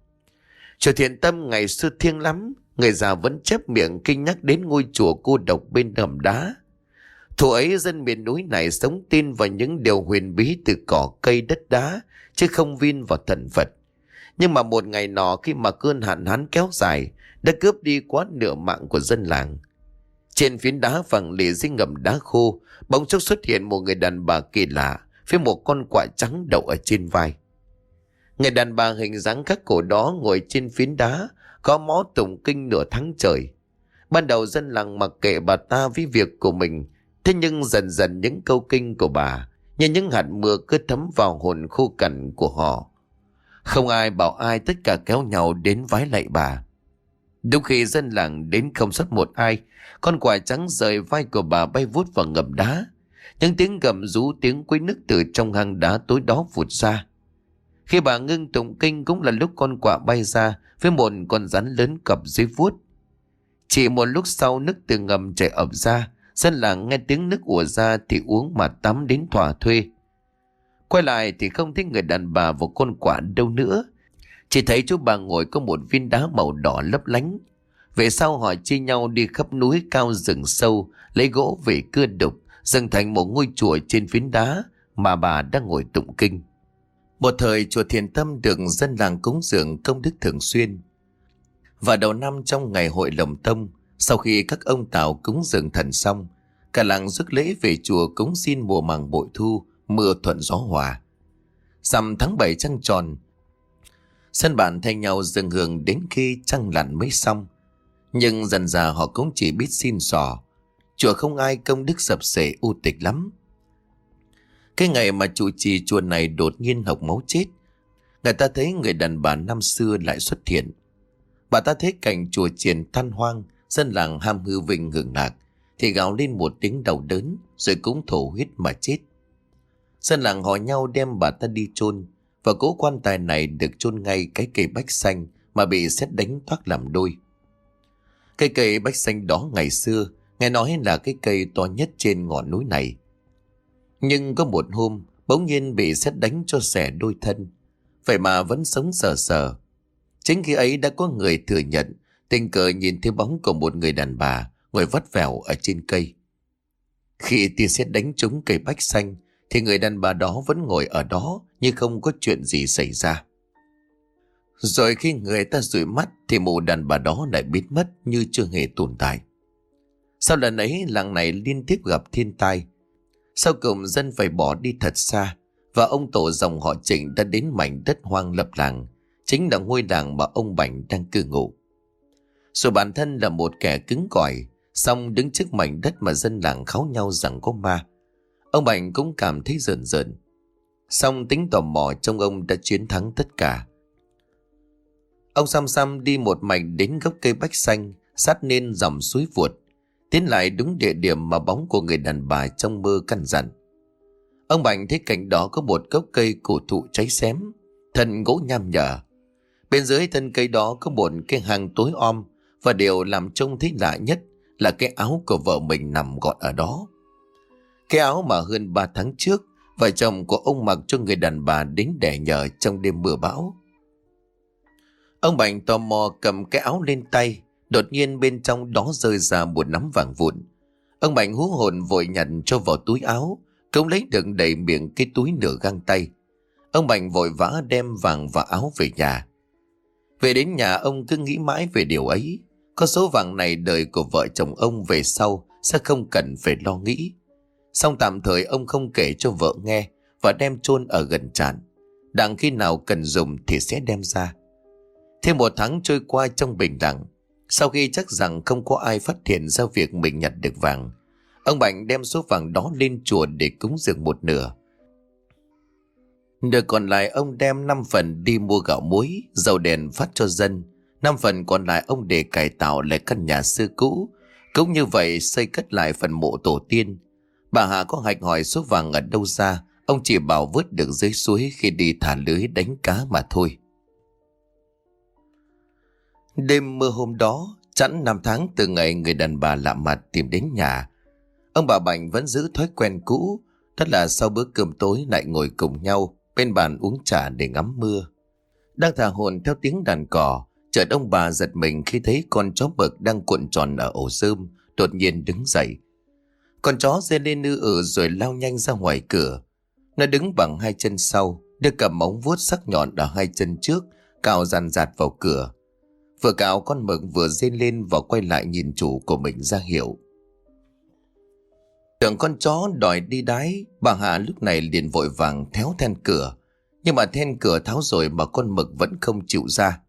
S1: Chùa Thiện Tâm ngày xưa thiêng lắm, người già vẫn chép miệng kinh nhắc đến ngôi chùa cô độc bên hầm đá. Thủ ấy dân miền núi này sống tin vào những điều huyền bí từ cỏ cây đất đá, chứ không vin vào thần Phật. Nhưng mà một ngày nọ, khi mà cơn hạn hán kéo dài đã cướp đi quá nửa mạng của dân làng, trên phiến đá phẳng lì dưới ngầm đá khô, bỗng chốc xuất hiện một người đàn bà kỳ lạ với một con quạ trắng đậu ở trên vai. Người đàn bà hình dáng khắc cổ đó ngồi trên phiến đá, có mó tụng kinh nửa tháng trời. Ban đầu dân làng mặc kệ bà ta với việc của mình, thế nhưng dần dần những câu kinh của bà như những hạt mưa cứ thấm vào hồn khô cằn của họ. Không ai bảo ai, tất cả kéo nhau đến vái lạy bà. Đúng khi dân làng đến không sót một ai, con quạ trắng rời vai của bà bay vút vào ngầm đá. Những tiếng gầm rú, tiếng quấy nức từ trong hang đá tối đó vụt ra. Khi bà ngưng tụng kinh cũng là lúc con quạ bay ra với một con rắn lớn cập dưới vuốt. Chỉ một lúc sau, nước từ ngầm chảy ập ra. Dân làng nghe tiếng nước ùa ra thì uống mà tắm đến thỏa thuê. Quay lại thì không thấy người đàn bà và con quạ đâu nữa. Chỉ thấy chú bà ngồi có một viên đá màu đỏ lấp lánh. Về sau họ chia nhau đi khắp núi cao rừng sâu, lấy gỗ về cưa đục, dựng thành một ngôi chùa trên phiến đá mà bà đang ngồi tụng kinh. Một thời chùa Thiện Tâm được dân làng cúng dường công đức thường xuyên. Và đầu năm trong ngày hội lồng tông, sau khi các ông Tào cúng dường thần xong, cả làng rước lễ về chùa cúng xin mùa màng bội thu, mưa thuận gió hòa. Rằm tháng bảy trăng tròn, dân bản thay nhau dâng hương đến khi trăng lặn mới xong. Nhưng dần dà họ cũng chỉ biết xin xỏ. Chùa không ai công đức sập sệ, u tịch lắm. Cái ngày mà trụ trì chùa này đột nhiên hộc máu chết, người ta thấy người đàn bà năm xưa lại xuất hiện. Bà ta thấy cảnh chùa chiền than hoang, dân làng ham hư vinh hưởng lạc, thì gào lên một tiếng đau đớn, rồi cũng thổ huyết mà chết. Dân làng hỏi nhau đem bà ta đi chôn, và cỗ quan tài này được chôn ngay cái cây bách xanh mà bị sét đánh toác làm đôi. Cây cây bách xanh đó ngày xưa nghe nói là cái cây to nhất trên ngọn núi này. Nhưng có một hôm bỗng nhiên bị sét đánh cho xẻ đôi thân, vậy mà vẫn sống sờ sờ. Chính khi ấy đã có người thừa nhận tình cờ nhìn thấy bóng của một người đàn bà ngồi vắt vẻo ở trên cây. Khi tia sét đánh trúng cây bách xanh thì người đàn bà đó vẫn ngồi ở đó như không có chuyện gì xảy ra. Rồi khi người ta dụi mắt thì mụ đàn bà đó lại biến mất như chưa hề tồn tại. Sau lần ấy làng này liên tiếp gặp thiên tai. Sau cùng dân phải bỏ đi thật xa, và ông tổ dòng họ Trịnh đã đến mảnh đất hoang lập làng, chính là ngôi làng mà ông Bảnh đang cư ngụ. Dù bản thân là một kẻ cứng cỏi, song đứng trước mảnh đất mà dân làng kháo nhau rằng có ma, ông Bảnh cũng cảm thấy rợn rợn. Song tính tò mò trong ông đã chiến thắng tất cả. Ông xăm xăm đi một mạch đến gốc cây bách xanh sát nên dòng suối Vuột, tiến lại đúng địa điểm mà bóng của người đàn bà trong mơ căn dặn. Ông Bành thấy cạnh đó có một gốc cây cổ thụ cháy xém, thân gỗ nham nhở. Bên dưới thân cây đó có một cái hang tối om, và điều làm trông thấy lạ nhất là cái áo của vợ mình nằm gọn ở đó. Cái áo mà hơn ba tháng trước vợ chồng của ông mặc cho người đàn bà đến đẻ nhờ trong đêm mưa bão. Ông Bành tò mò cầm cái áo lên tay, đột nhiên bên trong đó rơi ra một nắm vàng vụn. Ông Bành hú hồn vội nhặt cho vào túi áo, cũng lấy đựng đầy miệng cái túi nửa găng tay. Ông Bành vội vã đem vàng và áo về nhà. Về đến nhà ông cứ nghĩ mãi về điều ấy. Có số vàng này đời của vợ chồng ông về sau sẽ không cần phải lo nghĩ. Xong tạm thời ông không kể cho vợ nghe và đem chôn ở gần tràn. Đặng khi nào cần dùng thì sẽ đem ra. Thêm một tháng trôi qua trong bình lặng. Sau khi chắc rằng không có ai phát hiện ra việc mình nhặt được vàng, ông Bành đem số vàng đó lên chùa để cúng dường một nửa. Nửa còn lại ông đem năm phần đi mua gạo muối, dầu đèn phát cho dân. Năm phần còn lại ông để cải tạo lại căn nhà xưa cũ, cũng như vậy xây cất lại phần mộ tổ tiên. Bà Hà có hạch hỏi số vàng ở đâu ra, ông chỉ bảo vớt được dưới suối khi đi thả lưới đánh cá mà thôi. Đêm mưa hôm đó, chẵn năm tháng từ ngày người đàn bà lạ mặt tìm đến nhà, ông bà Bành vẫn giữ thói quen cũ, đó là sau bữa cơm tối lại ngồi cùng nhau bên bàn uống trà để ngắm mưa. Đang thả hồn theo tiếng đàn cò, chợt ông bà giật mình khi thấy con chó mực đang cuộn tròn ở ổ rơm đột nhiên đứng dậy. Con chó rên lên ư ử rồi lao nhanh ra ngoài cửa. Nó đứng bằng hai chân sau, đưa cầm móng vuốt sắc nhọn ở hai chân trước, cào dàn dạt vào cửa. Vừa cào con mực vừa rên lên và quay lại nhìn chủ của mình ra hiệu. Tưởng con chó đòi đi đái, bà Hạ lúc này liền vội vàng tháo then cửa. Nhưng mà then cửa tháo rồi mà con mực vẫn không chịu ra.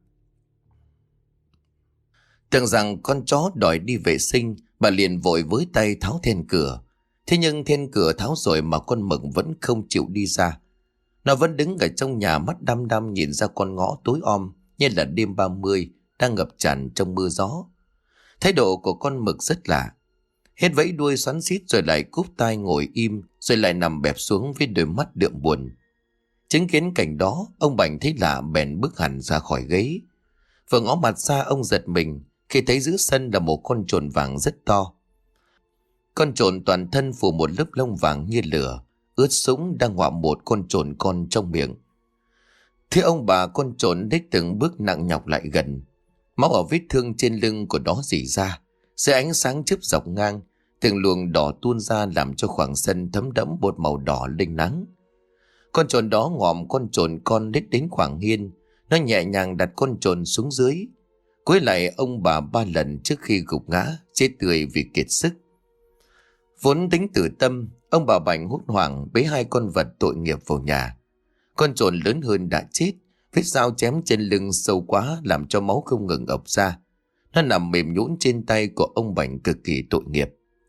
S1: Tưởng rằng con chó đòi đi vệ sinh, bà liền vội với tay tháo then cửa. Thế nhưng then cửa tháo rồi mà con mực vẫn không chịu đi ra. Nó vẫn đứng ở trong nhà mắt đăm đăm nhìn ra con ngõ tối om như là đêm ba mươi đang ngập tràn trong mưa gió. Thái độ của con mực rất lạ. Hết vẫy đuôi xoắn xít rồi lại cúp tai ngồi im, rồi lại nằm bẹp xuống với đôi mắt đượm buồn. Chứng kiến cảnh đó, ông Bành thấy lạ bèn bước hẳn ra khỏi ghế. Vừa ngó mặt ra ông giật mình khi thấy giữa sân là một con trồn vàng rất to. Con trồn toàn thân phủ một lớp lông vàng như lửa, ướt sũng đang họa một con trồn con trong miệng. Thế ông bà con trồn đích từng bước nặng nhọc lại gần. Máu ở vết thương trên lưng của nó rỉ ra, dưới ánh sáng chớp dọc ngang, từng luồng đỏ tuôn ra làm cho khoảng sân thấm đẫm bột màu đỏ linh nắng. Con trồn đó ngòm con trồn con lết đến khoảng hiên, nó nhẹ nhàng đặt con trồn xuống dưới, cúi lại ông bà ba lần trước khi gục ngã chết tươi vì kiệt sức. Vốn tính tử tâm, ông bà Bành hốt hoảng bế hai con vật tội nghiệp vào nhà. Con trồn lớn hơn đã chết, vết dao chém trên lưng sâu quá làm cho máu không ngừng ộc ra. Nó nằm mềm nhũn trên tay của ông Bành cực kỳ tội nghiệp.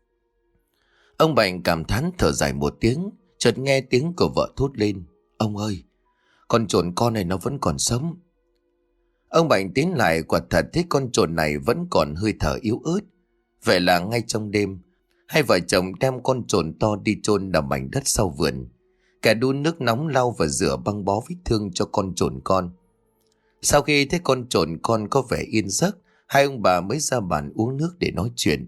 S1: Ông Bành cảm thán thở dài một tiếng, chợt nghe tiếng của vợ thốt lên: "Ông ơi, con trồn con này nó vẫn còn sống." Ông Bành tiến lại, quả thật thấy con trồn này vẫn còn hơi thở yếu ớt. Vậy là ngay trong đêm, hai vợ chồng đem con trồn to đi chôn ở mảnh đất sau vườn. Cả đun nước nóng lau và rửa băng bó vết thương cho con trồn con. Sau khi thấy con trồn con có vẻ yên giấc, hai ông bà mới ra bàn uống nước để nói chuyện.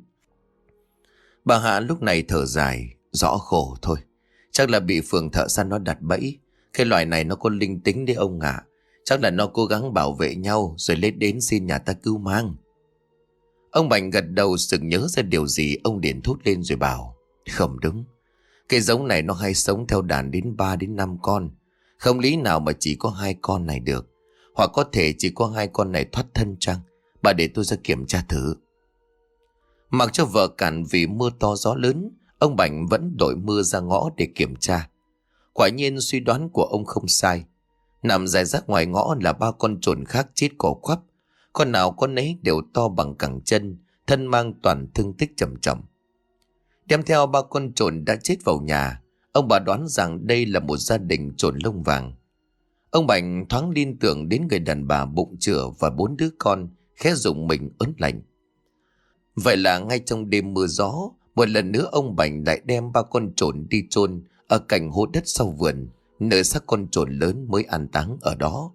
S1: Bà Hạ lúc này thở dài: "Rõ khổ thôi, chắc là bị phường thợ săn nó đặt bẫy. Cái loài này nó có linh tính đấy ông ạ. Chắc là nó cố gắng bảo vệ nhau rồi lết đến xin nhà ta cứu mang." Ông Bành gật đầu, sực nhớ ra điều gì, ông liền thốt lên rồi bảo: "Không đúng, cái giống này nó hay sống theo đàn đến ba đến năm con. Không lý nào mà chỉ có hai con này được. Hoặc có thể chỉ có hai con này thoát thân chăng? Bà để tôi ra kiểm tra thử." Mặc cho vợ cản vì mưa to gió lớn, ông Bành vẫn đội mưa ra ngõ để kiểm tra. Quả nhiên suy đoán của ông không sai. Nằm rải rác ngoài ngõ là ba con trồn khác chết cỏ quắp. Con nào con nấy đều to bằng cẳng chân, thân mang toàn thương tích trầm trọng. Đem theo ba con trồn đã chết vào nhà, ông bà đoán rằng đây là một gia đình trồn lông vàng. Ông Bành thoáng liên tưởng đến người đàn bà bụng chửa và bốn đứa con, khẽ rụng mình ớn lạnh. Vậy là ngay trong đêm mưa gió, một lần nữa ông Bành lại đem ba con trồn đi chôn ở cạnh hố đất sau vườn, nơi xác con trồn lớn mới an táng ở đó.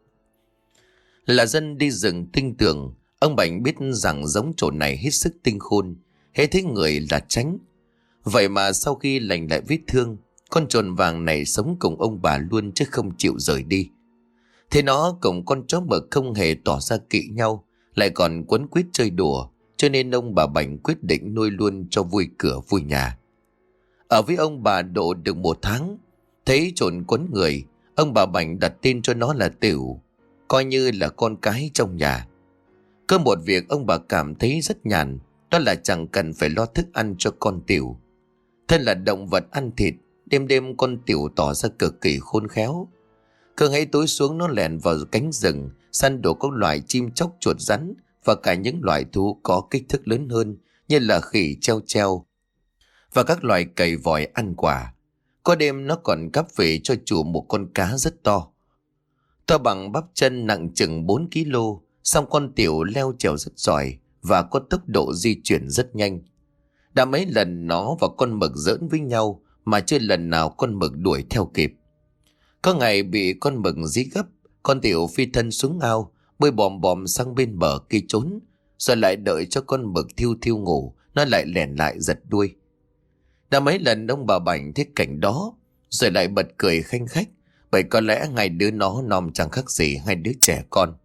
S1: Là dân đi rừng tinh tường, ông Bảnh biết rằng giống trồn này hết sức tinh khôn, hễ thấy người là tránh. Vậy mà sau khi lành lại vết thương, con trồn vàng này sống cùng ông bà luôn chứ không chịu rời đi. Thế nó cùng con chó mực không hề tỏ ra kỵ nhau, lại còn quấn quýt chơi đùa, cho nên ông bà Bảnh quyết định nuôi luôn cho vui cửa vui nhà. Ở với ông bà độ được một tháng, thấy trồn quấn người, ông bà Bảnh đặt tên cho nó là Tiểu, coi như là con cái trong nhà. Có một việc ông bà cảm thấy rất nhàn, đó là chẳng cần phải lo thức ăn cho con Tiểu. Thân là động vật ăn thịt, đêm đêm con Tiểu tỏ ra cực kỳ khôn khéo. Thường hay tối xuống nó lẻn vào cánh rừng, săn đổ các loại chim chóc, chuột rắn và cả những loại thú có kích thước lớn hơn như là khỉ, treo treo và các loài cầy vòi ăn quả. Có đêm nó còn cắp về cho chủ một con cá rất to, to bằng bắp chân, nặng chừng bốn ki lô. Song con Tiểu leo trèo rất giỏi và có tốc độ di chuyển rất nhanh. Đã mấy lần nó và con mực giỡn với nhau mà chưa lần nào con mực đuổi theo kịp. Có ngày bị con mực dí gấp, con Tiểu phi thân xuống ao, bơi bòm bòm sang bên bờ kia trốn, rồi lại đợi cho con mực thiêu thiêu ngủ, nó lại lẻn lại giật đuôi. Đã mấy lần ông bà Bảnh thấy cảnh đó, rồi lại bật cười khanh khách, bởi có lẽ hai đứa nó nom chẳng khác gì hai đứa trẻ con.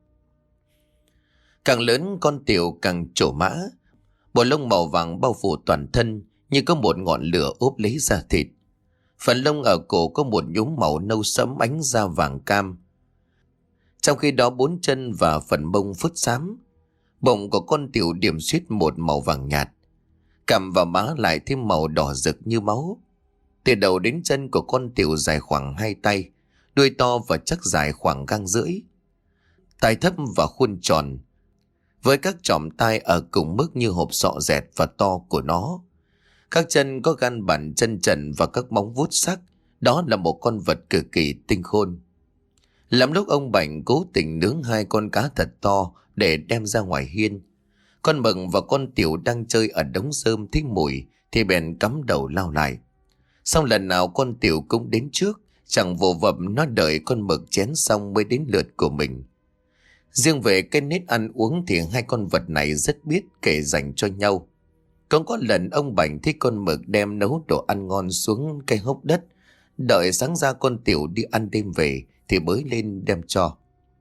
S1: Càng lớn con Tiểu càng trổ mã, bộ lông màu vàng bao phủ toàn thân như có một ngọn lửa ốp lấy da thịt. Phần lông ở cổ có một nhúm màu nâu sẫm ánh da vàng cam. Trong khi đó bốn chân và phần mông phớt xám. Bụng của con Tiểu điểm xuyết một màu vàng nhạt, cằm và má lại thêm màu đỏ rực như máu. Từ đầu đến chân của con Tiểu dài khoảng hai tay, đuôi to và chắc dài khoảng gang rưỡi, tai thấp và khuôn tròn, với các chòm tai ở cùng mức như hộp sọ dẹt và to của nó. Các chân có gan bàn chân trần và các móng vuốt sắc. Đó là một con vật cực kỳ tinh khôn. Lắm lúc ông Bảnh cố tình nướng hai con cá thật to để đem ra ngoài hiên. Con mực và con Tiểu đang chơi ở đống rơm thích mùi thì bèn cắm đầu lao lại. Xong lần nào con Tiểu cũng đến trước, chẳng vồ vập nó đợi con mực chén xong mới đến lượt của mình. Riêng về cái nết ăn uống thì hai con vật này rất biết kể dành cho nhau. Cũng có lần ông Bảnh thấy con mực đem nấu đồ ăn ngon xuống cái hốc đất, đợi sáng ra con Tiểu đi ăn đêm về thì bới lên đem cho.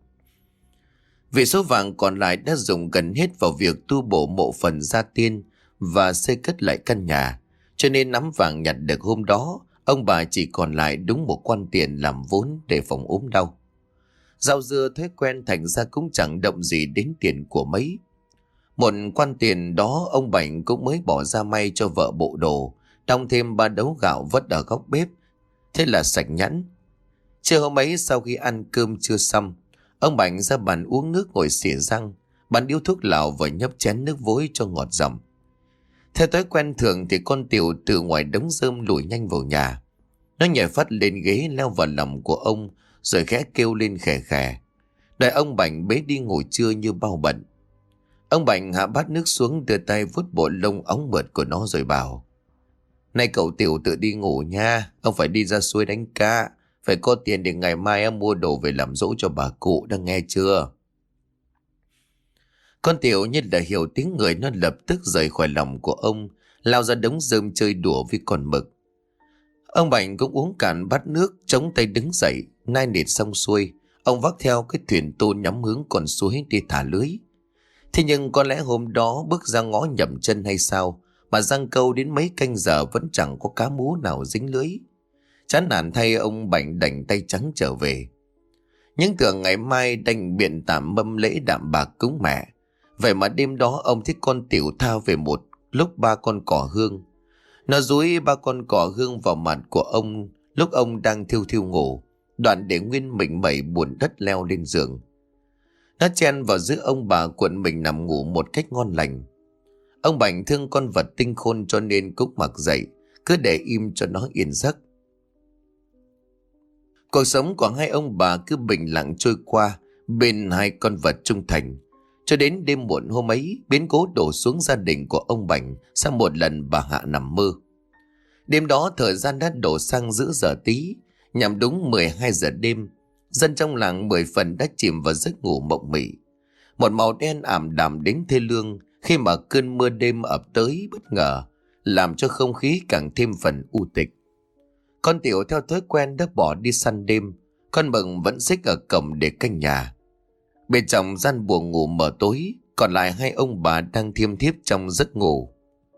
S1: Vì số vàng còn lại đã dùng gần hết vào việc tu bổ mộ phần gia tiên và xây cất lại căn nhà, cho nên nắm vàng nhặt được hôm đó, ông bà chỉ còn lại đúng một quan tiền làm vốn để phòng ốm đau. Rau dưa thói quen thành ra cũng chẳng động gì đến tiền của mấy. Một quan tiền đó ông Bảnh cũng mới bỏ ra may cho vợ bộ đồ, đong thêm ba đấu gạo vất ở góc bếp, thế là sạch nhẵn. Trưa hôm ấy sau khi ăn cơm trưa xong, ông Bảnh ra bàn uống nước ngồi xỉa răng, bàn điếu thuốc lào và nhấp chén nước vối cho ngọt giọng. Theo thói quen thường thì con Tiểu từ ngoài đống rơm lủi nhanh vào nhà. Nó nhảy phát lên ghế leo vào lòng của ông, rồi khẽ kêu lên khè khè. Đợi ông Bảnh bế đi ngủ trưa như bao bận. Ông Bảnh hạ bát nước xuống, đưa tay vuốt bộ lông óng mượt của nó rồi bảo: "Này cậu Tiểu tự đi ngủ nha, ông phải đi ra suối đánh cá, phải có tiền để ngày mai em mua đồ về làm dỗ cho bà cụ, đang nghe chưa?" Con Tiểu như là hiểu tiếng người, nó lập tức rời khỏi lòng của ông, lao ra đống rơm chơi đùa với con mực. Ông Bảnh cũng uống cạn bát nước, chống tay đứng dậy, nai nịt xong xuôi, ông vác theo cái thuyền tô nhắm hướng con suối đi thả lưới. Thế nhưng có lẽ hôm đó bước ra ngõ nhầm chân hay sao mà giăng câu đến mấy canh giờ vẫn chẳng có cá mú nào dính lưới. Chán nản thay, ông Bảnh đành tay trắng trở về. Những tưởng ngày mai đành biện tạm mâm lễ đạm bạc cúng mẹ. Vậy mà đêm đó ông thích con Tiểu tha về một lúc ba con cỏ hương. Nó dúi ba con cỏ hương vào mặt của ông lúc ông đang thiêu thiêu ngủ, đoạn để nguyên mình mẩy buồn đất leo lên giường. Nó chen vào giữa ông bà cuộn mình nằm ngủ một cách ngon lành. Ông Bảnh thương con vật tinh khôn cho nên cũng mặc dậy, cứ để im cho nó yên giấc. Cuộc sống của hai ông bà cứ bình lặng trôi qua bên hai con vật trung thành, cho đến đêm muộn hôm ấy biến cố đổ xuống gia đình của ông Bảnh sau một lần bà Hạ nằm mơ. Đêm đó thời gian đã đổ sang giữa giờ tí, nhằm đúng mười hai giờ đêm. Dân trong làng mười phần đã chìm vào giấc ngủ mộng mị. Một màu đen ảm đạm đến thê lương khi mà cơn mưa đêm ập tới bất ngờ, làm cho không khí càng thêm phần u tịch. Con Tiểu theo thói quen đã bỏ đi săn đêm, con Mừng vẫn xích ở cổng để canh nhà. Bên trong gian buồng ngủ mờ tối, còn lại hai ông bà đang thiêm thiếp trong giấc ngủ.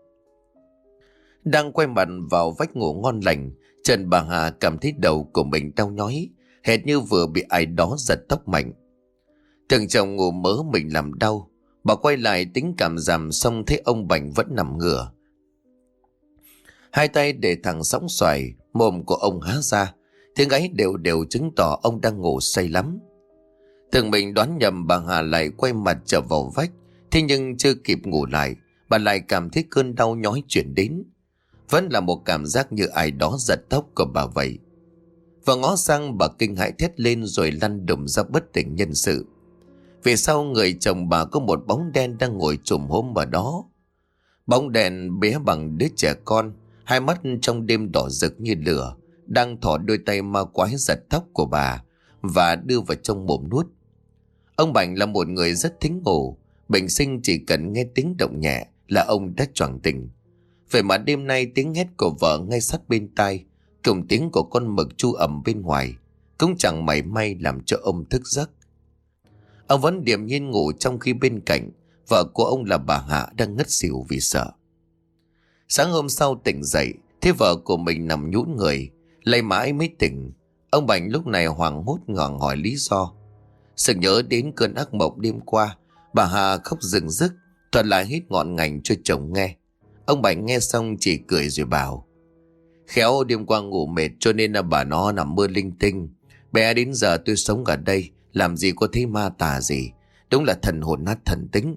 S1: Đang quay mặt vào vách ngủ ngon lành, Trần bà Hà cảm thấy đầu của mình đau nhói, hệt như vừa bị ai đó giật tóc mạnh. Tưởng chồng ngủ mớ mình làm đau, bà quay lại tính cảm giảm xong thấy ông Bảnh vẫn nằm ngửa. Hai tay để thẳng sóng xoài, mồm của ông há ra, tiếng gáy đều đều chứng tỏ ông đang ngủ say lắm. Tưởng mình đoán nhầm, bà Hà lại quay mặt trở vào vách, thế nhưng chưa kịp ngủ lại, bà lại cảm thấy cơn đau nhói chuyển đến. Vẫn là một cảm giác như ai đó giật tóc của bà vậy. Và ngó sang, bà kinh hãi thét lên rồi lăn đùng ra bất tỉnh nhân sự. Về sau người chồng bà có một bóng đen đang ngồi chùm hôm ở đó. Bóng đèn bé bằng đứa trẻ con, hai mắt trong đêm đỏ rực như lửa, đang thỏ đôi tay ma quái giật tóc của bà và đưa vào trong mồm nuốt. Ông Bảnh là một người rất thính ngủ, bình sinh chỉ cần nghe tiếng động nhẹ là ông đã choàng tỉnh. Vậy mà đêm nay tiếng hét của vợ ngay sát bên tai, cùng tiếng của con mực chu ầm bên ngoài, cũng chẳng mảy may làm cho ông thức giấc. Ông vẫn điềm nhiên ngủ, trong khi bên cạnh vợ của ông là bà Hạ đang ngất xỉu vì sợ. Sáng hôm sau tỉnh dậy, thấy vợ của mình nằm nhũn người, lay mãi mới tỉnh. Ông Bảnh lúc này hoảng hốt ngẩng hỏi lý do. Sực nhớ đến cơn ác mộng đêm qua, bà Hà khóc rừng rức, thuật lại hết ngọn ngành cho chồng nghe. Ông Bảnh nghe xong chỉ cười rồi bảo: Khéo đêm qua ngủ mệt cho nên là bà nó nằm mơ linh tinh. Bé đến giờ tôi sống ở đây, làm gì có thấy ma tà gì. Đúng là thần hồn nát thần tính.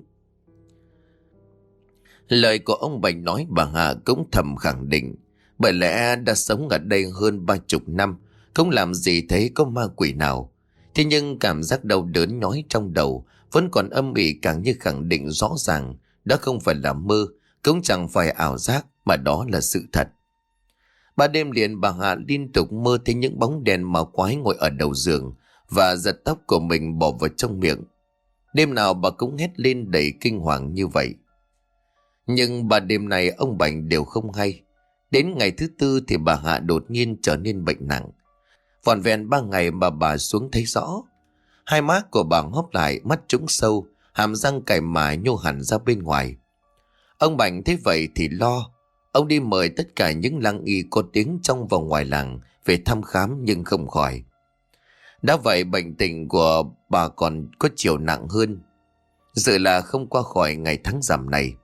S1: Lời của ông Bảnh nói bà Hà cũng thầm khẳng định. Bởi lẽ đã sống ở đây hơn ba chục năm, không làm gì thấy có ma quỷ nào. Thế nhưng cảm giác đau đớn nhói trong đầu vẫn còn âm ỉ, càng như khẳng định rõ ràng đó không phải là mơ, cũng chẳng phải ảo giác, mà đó là sự thật. Ba đêm liền bà Hạ liên tục mơ thấy những bóng đèn ma quái ngồi ở đầu giường và giật tóc của mình bỏ vào trong miệng. Đêm nào bà cũng hét lên đầy kinh hoàng như vậy. Nhưng ba đêm này ông Bảnh đều không hay. Đến ngày thứ tư thì bà Hạ đột nhiên trở nên bệnh nặng. Vỏn vẹn ba ngày mà bà xuống thấy rõ. Hai má của bà hóp lại, mắt trũng sâu, hàm răng cày mài nhô hẳn ra bên ngoài. Ông Bảnh thấy vậy thì lo. Ông đi mời tất cả những lăng y có tiếng trong và ngoài làng về thăm khám nhưng không khỏi. Đã vậy bệnh tình của bà còn có chiều nặng hơn, dự là không qua khỏi ngày tháng rằm này.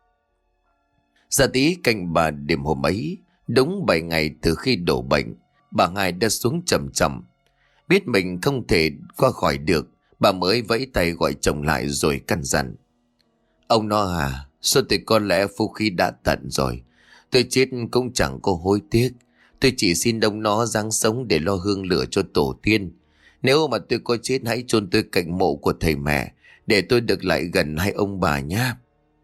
S1: Giờ tí canh bà đêm hôm ấy, đúng bảy ngày từ khi đổ bệnh, bà Hai đã xuống trầm trầm. Biết mình không thể qua khỏi được, bà mới vẫy tay gọi chồng lại rồi căn dặn: Ông nó à, số tôi có lẽ phúc khí đã tận rồi. Tôi chết cũng chẳng có hối tiếc. Tôi chỉ xin ông nó giáng sống để lo hương lửa cho tổ tiên. Nếu mà tôi có chết, hãy chôn tôi cạnh mộ của thầy mẹ, để tôi được lại gần hai ông bà nhé.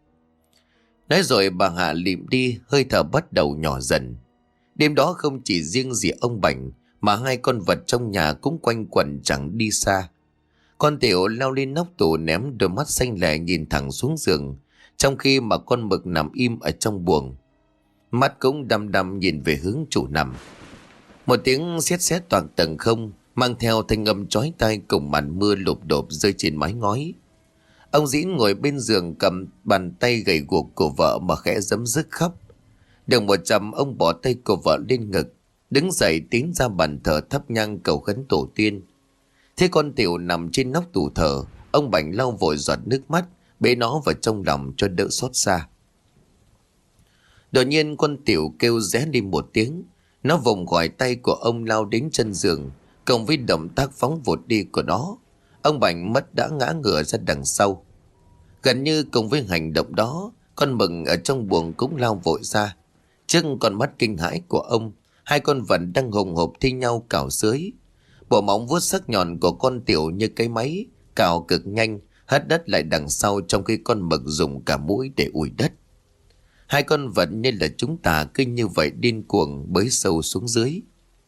S1: Nói rồi bà Hạ lịm đi, hơi thở bắt đầu nhỏ dần. Đêm đó không chỉ riêng gì ông Bảnh, mà hai con vật trong nhà cũng quanh quẩn chẳng đi xa. Con Tiểu leo lên nóc tủ, ném đôi mắt xanh lè nhìn thẳng xuống giường, trong khi mà con Mực nằm im ở trong buồng, mắt cũng đăm đăm nhìn về hướng chủ nằm. Một tiếng sét sét toạc tầng không, mang theo thanh âm chói tai cùng màn mưa lụp đột rơi trên mái ngói. Ông Dĩn ngồi bên giường, cầm bàn tay gầy guộc của vợ mà khẽ giấm dứt khóc. Được một chầm, ông bỏ tay của vợ lên ngực, đứng dậy tiến ra bàn thờ thắp nhang cầu khấn tổ tiên. Thế con Tiểu nằm trên nóc tủ thờ, ông Bảnh lau vội giọt nước mắt, bế nó vào trong lòng cho đỡ xót xa. Đột nhiên con Tiểu kêu ré lên một tiếng, nó vùng khỏi tay của ông lao đến chân giường, cộng với động tác phóng vụt đi của nó, ông Bảnh mất đã ngã ngửa ra đằng sau. Gần như cùng với hành động đó, con Mực ở trong buồng cũng lao vội ra. Trước con mắt kinh hãi của ông, hai con vật đang hùng hộp thi nhau cào xới. Bộ móng vuốt sắc nhọn của con Tiểu như cái máy cào cực nhanh, hất đất lại đằng sau, trong khi con Mực dùng cả mũi để ủi đất. Hai con vật như là chúng ta cứ như vậy điên cuồng bới sâu xuống dưới.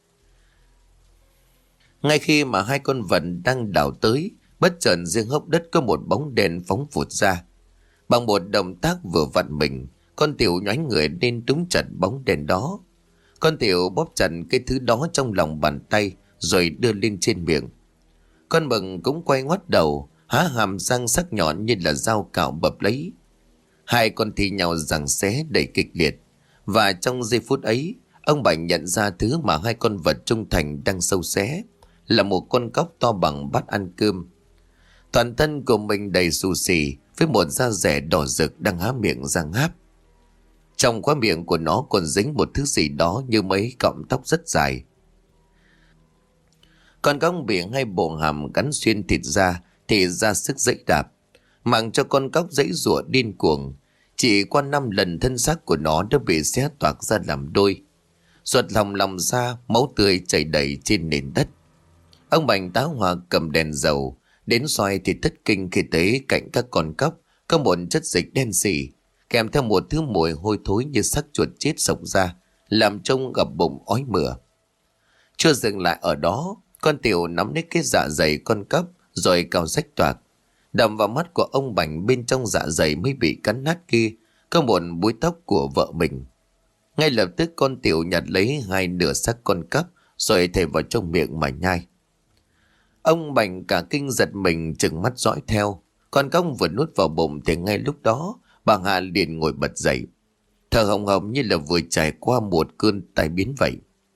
S1: Ngay khi mà hai con vật đang đào tới, bất chợt dưới hốc đất có một bóng đen phóng vụt ra. Bằng một động tác vừa vặn mình, con Tiểu nhoánh người lên túm chặt bóng đen đó. Con Tiểu bóp chặt cái thứ đó trong lòng bàn tay rồi đưa lên trên miệng. Con Mực cũng quay ngoắt đầu, há hàm răng sắc nhọn như là dao cạo bập lấy. Hai con thi nhau giằng xé đầy kịch liệt. Và trong giây phút ấy, ông Bành nhận ra thứ mà hai con vật trung thành đang sâu xé là một con cóc to bằng bát ăn cơm. Toàn thân của mình đầy xù xì, với một da rẻ đỏ rực đang há miệng ra ngáp. Trong khóe miệng của nó còn dính một thứ gì đó như mấy cọng tóc rất dài. Con cóc bị hai bộ hàm cắn xuyên thịt ra thì ra sức giãy đạp, mặc cho con cóc giãy giụa điên cuồng. Chỉ qua năm lần thân xác của nó đã bị xé toạc ra làm đôi, ruột lòng lòng ra, máu tươi chảy đầy trên nền đất. Ông Bành tá hỏa cầm đèn dầu đến soi thì thất kinh khi thấy cạnh các con cóc có một chất dịch đen sì, kèm theo một thứ mùi hôi thối như xác chuột chết xộc ra, làm trông gập bụng ói mửa. Chưa dừng lại ở đó, con Tiểu nắm lấy cái dạ dày con cóc rồi cào rách toạc. Đầm vào mắt của ông Bành, bên trong dạ dày mới bị cắn nát kia có một búi tóc của vợ mình. Ngay lập tức con Tiểu nhặt lấy hai nửa xác con cóc rồi thề vào trong miệng mà nhai. Ông Bành cả kinh giật mình trừng mắt dõi theo. Con cóc vừa nuốt vào bụng thì ngay lúc đó bà Hà liền ngồi bật dậy, thở hồng hộc như là vừa trải qua một cơn tai biến vậy.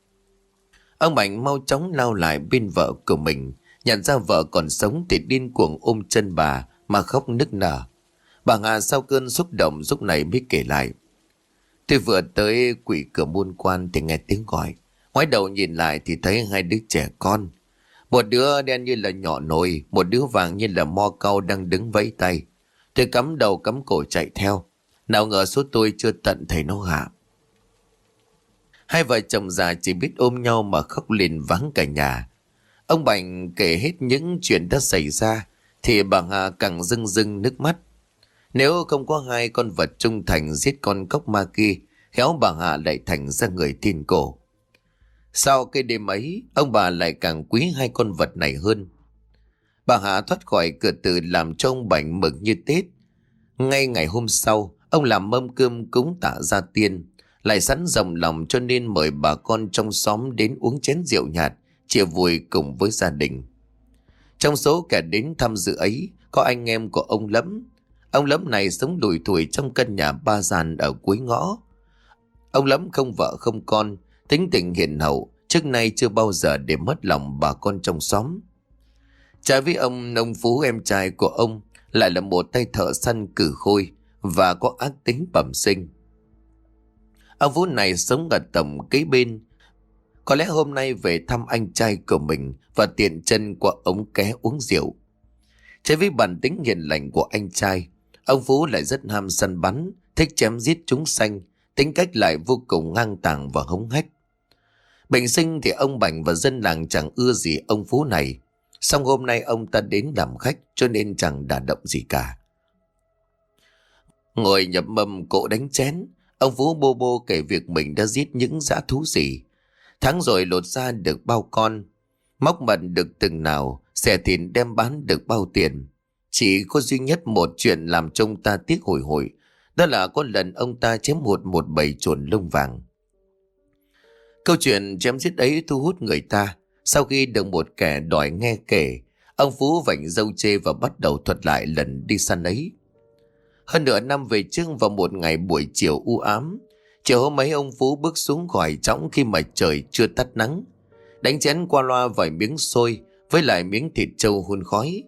S1: Ông Bành mau chóng lao lại bên vợ của mình, nhận ra vợ còn sống thì điên cuồng ôm chân bà mà khóc nức nở. Bà Hà sau cơn xúc động lúc này mới kể lại: Tôi vừa tới quỷ cửa môn quan thì nghe tiếng gọi, ngoái đầu nhìn lại thì thấy hai đứa trẻ con. Một đứa đen như là nhỏ nồi, một đứa vàng như là mo cau đang đứng vẫy tay. Tôi cắm đầu cắm cổ chạy theo, nào ngờ số tôi chưa tận thấy nó hạ. Hai vợ chồng già chỉ biết ôm nhau mà khóc liền vắng cả nhà. Ông Bành kể hết những chuyện đã xảy ra thì bà Hà càng rưng rưng nước mắt. Nếu không có hai con vật trung thành giết con cóc ma kia, khéo bà Hà lại thành ra người tin cổ. Sau cái đêm ấy, ông bà lại càng quý hai con vật này hơn. Bà Hà thoát khỏi cửa tử làm cho ông Bành mừng như Tết. Ngay ngày hôm sau, ông làm mâm cơm cúng tạ gia tiên, lại sẵn rộng lòng cho nên mời bà con trong xóm đến uống chén rượu nhạt, chia vui cùng với gia đình. Trong số kẻ đến tham dự ấy có anh em của ông Lẫm. Ông Lẫm này sống lủi thủi trong căn nhà ba gian ở cuối ngõ. Ông Lẫm không vợ không con, tính tình hiền hậu, trước nay chưa bao giờ để mất lòng bà con trong xóm. Trái với ông, ông Phú em trai của ông lại là một tay thợ săn cừ khôi và có ác tính bẩm sinh. Ông Phú này sống ở tầm kế bên. Có lẽ hôm nay về thăm anh trai của mình và tiện chân qua ống ké uống rượu. Trái với bản tính hiền lành của anh trai, ông Phú lại rất ham săn bắn, thích chém giết chúng sanh, tính cách lại vô cùng ngang tàng và hống hách. Bình sinh thì ông Bành và dân làng chẳng ưa gì ông Phú này. Song hôm nay ông ta đến làm khách cho nên chẳng đả động gì cả. Ngồi nhập mâm cỗ đánh chén, ông Phú bô bô kể việc mình đã giết những dã thú gì, tháng rồi lột ra được bao con, móc mật được từng nào, xẻ thịt đem bán được bao tiền. Chỉ có duy nhất một chuyện làm cho ông ta tiếc hồi hồi, đó là có lần ông ta chém hụt một bầy chuồn lông vàng. Câu chuyện chém giết ấy thu hút người ta. Sau khi được một kẻ đòi nghe kể, ông Phú vảnh râu chê và bắt đầu thuật lại lần đi săn ấy. Hơn nửa năm về trước, vào một ngày buổi chiều u ám, chiều hôm ấy ông Phú bước xuống khỏi trõng khi mà trời chưa tắt nắng, đánh chén qua loa vài miếng xôi với lại miếng thịt trâu hun khói.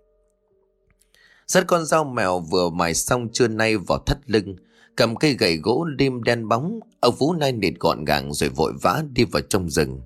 S1: Dắt con dao mèo vừa mài xong trưa nay vào thắt lưng, cầm cây gậy gỗ lim đen bóng, ông Phú nai nịt gọn gàng rồi vội vã đi vào trong rừng.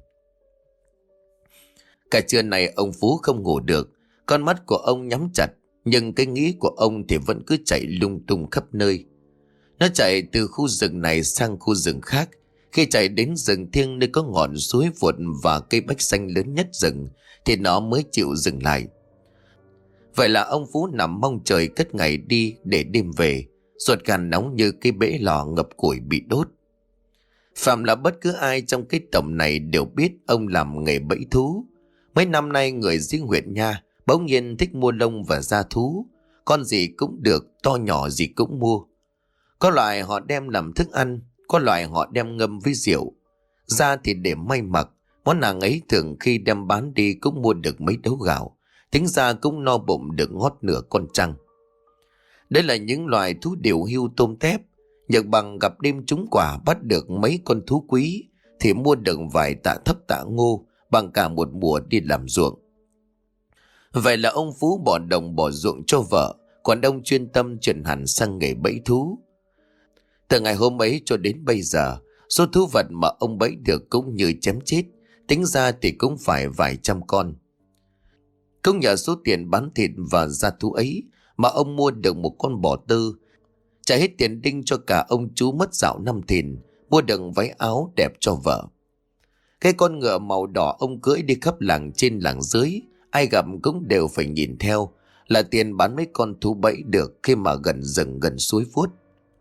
S1: Cả trưa này ông Phú không ngủ được, con mắt của ông nhắm chặt, nhưng cái nghĩ của ông thì vẫn cứ chạy lung tung khắp nơi. Nó chạy từ khu rừng này sang khu rừng khác. Khi chạy đến rừng thiêng nơi có ngọn suối vụt và cây bách xanh lớn nhất rừng thì nó mới chịu dừng lại. Vậy là ông Phú nằm mong trời cất ngày đi để đêm về, ruột gan nóng như cái bể lò ngập củi bị đốt. Phạm là bất cứ ai trong cái tổng này đều biết ông làm nghề bẫy thú. Mấy năm nay người riêng huyện nha bỗng nhiên thích mua lông và da thú, con gì cũng được, to nhỏ gì cũng mua. Có loại họ đem làm thức ăn, có loại họ đem ngâm với rượu. Da thì để may mặc, món hàng ấy thường khi đem bán đi cũng mua được mấy đấu gạo, tính ra cũng no bụng được ngót nửa con trăng. Đây là những loài thú điều hưu tôm tép. Nhược Bằng gặp đêm trúng quả bắt được mấy con thú quý thì mua được vài tạ thóc tạ ngô bằng cả một mùa đi làm ruộng. Vậy là ông Phú bỏ đồng bỏ ruộng cho vợ, còn ông chuyên tâm chuyển hẳn sang nghề bẫy thú. Từ ngày hôm ấy cho đến bây giờ, số thú vật mà ông bẫy được cũng như chém chết, tính ra thì cũng phải vài trăm con. Cũng nhờ số tiền bán thịt và da thú ấy mà ông mua được một con bò tư, trả hết tiền đinh cho cả ông chú mất dạo năm thìn, mua được váy áo đẹp cho vợ. Cái con ngựa màu đỏ ông cưỡi đi khắp làng trên làng dưới, ai gặp cũng đều phải nhìn theo, là tiền bán mấy con thú bẫy được khi mà gần rừng gần suối Vuốt.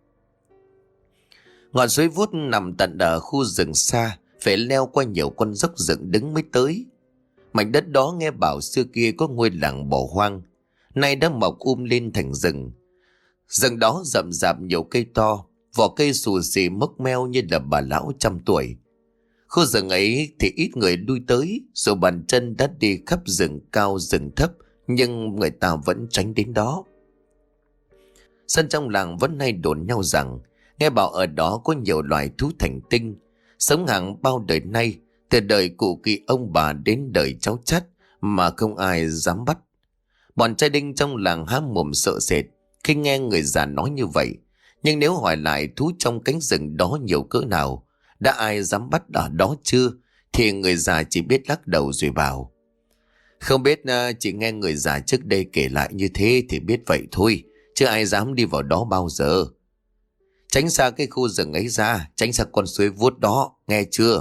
S1: Ngọn suối Vuốt nằm tận ở khu rừng xa, phải leo qua nhiều con dốc dựng đứng mới tới. Mảnh đất đó nghe bảo xưa kia có ngôi làng bỏ hoang, nay đã mọc um lên thành rừng. Rừng đó rậm rạp nhiều cây to, vỏ cây xù xì mốc meo như là bà lão trăm tuổi. Khu rừng ấy thì ít người lui tới, dù bàn chân đã đi khắp rừng cao rừng thấp, nhưng người ta vẫn tránh đến đó. Dân trong làng vẫn hay đồn nhau rằng nghe bảo ở đó có nhiều loài thú thành tinh, sống hàng bao đời nay, từ đời cụ kỵ ông bà đến đời cháu chắt mà không ai dám bắt. Bọn trai đinh trong làng há mồm sợ sệt khi nghe người già nói như vậy, nhưng nếu hỏi lại thú trong cánh rừng đó nhiều cỡ nào, đã ai dám bắt ở đó chưa, thì người già chỉ biết lắc đầu rồi bảo: không biết, chỉ nghe người già trước đây kể lại như thế thì biết vậy thôi, chứ ai dám đi vào đó bao giờ. Tránh xa cái khu rừng ấy ra, tránh xa con suối Vuốt đó, nghe chưa?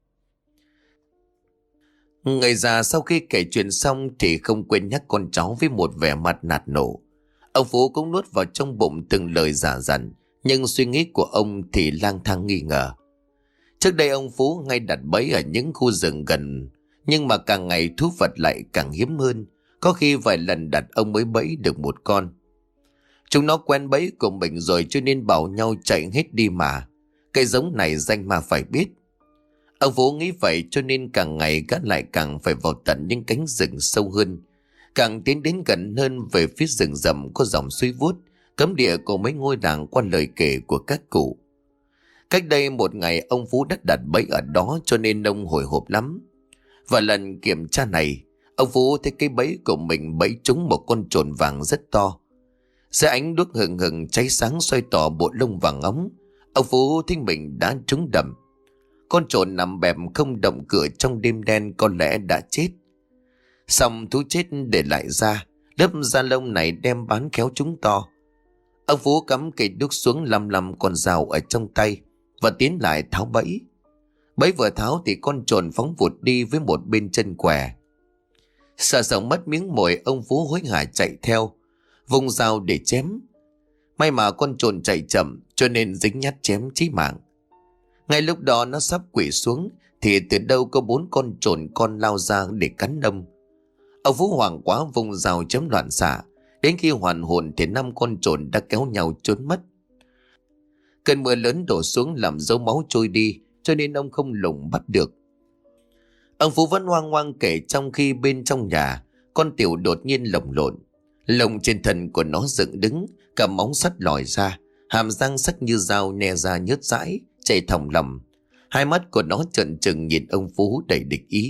S1: Người già sau khi kể chuyện xong thì không quên nhắc con cháu với một vẻ mặt nạt nổ. Ông Phú cũng nuốt vào trong bụng từng lời giả dặn, nhưng suy nghĩ của ông thì lang thang nghi ngờ. Trước đây ông Phú ngay đặt bẫy ở những khu rừng gần, nhưng mà càng ngày thú vật lại càng hiếm hơn. Có khi vài lần đặt ông mới bẫy được một con. Chúng nó quen bẫy của mình rồi cho nên bảo nhau chạy hết đi mà. Cây giống này danh mà phải biết. Ông Phú nghĩ vậy cho nên càng ngày gã lại càng phải vào tận những cánh rừng sâu hơn, càng tiến đến gần hơn về phía rừng rậm có dòng suối Vuốt, cấm địa của mấy ngôi làng qua lời kể của các cụ. Cách đây một ngày ông Phú đã đặt bẫy ở đó cho nên ông hồi hộp lắm. Và lần kiểm tra này, ông Phú thấy cái bẫy của mình bẫy trúng một con trồn vàng rất to. Dưới ánh đuốc hừng hừng cháy sáng soi tỏ bộ lông vàng óng, ông Phú thấy mình đã trúng đậm. Con trồn nằm bẹp không động cửa trong đêm đen, có lẽ đã chết. Xong thú chết để lại da, lớp da lông này đem bán khéo chúng to. Ông Phú cắm cây đuốc xuống, lăm lăm con dao ở trong tay và tiến lại tháo bẫy. Bẫy vừa tháo thì con trồn phóng vụt đi với một bên chân què. Sợ sống mất miếng mồi, ông Phú hối hả chạy theo, vùng dao để chém. May mà con trồn chạy chậm cho nên dính nhát chém chí mạng. Ngay lúc đó nó sắp quỵ xuống thì từ đâu có bốn con trồn con lao ra để cắn ông. Ông Phú hoảng quá vùng dao chém loạn xạ. Đến khi hoàn hồn thì năm con trồn đã kéo nhau trốn mất. Cơn mưa lớn đổ xuống làm dấu máu trôi đi, cho nên ông không lùng bắt được. Ông Phú vẫn hoang hoang kể trong khi bên trong nhà, con Tiểu đột nhiên lồng lộn. Lồng trên thân của nó dựng đứng, cả móng sắt lòi ra, hàm răng sắc như dao nhe ra nhớt dãi, chảy thòng lầm. Hai mắt của nó trợn trừng nhìn ông Phú đầy địch ý.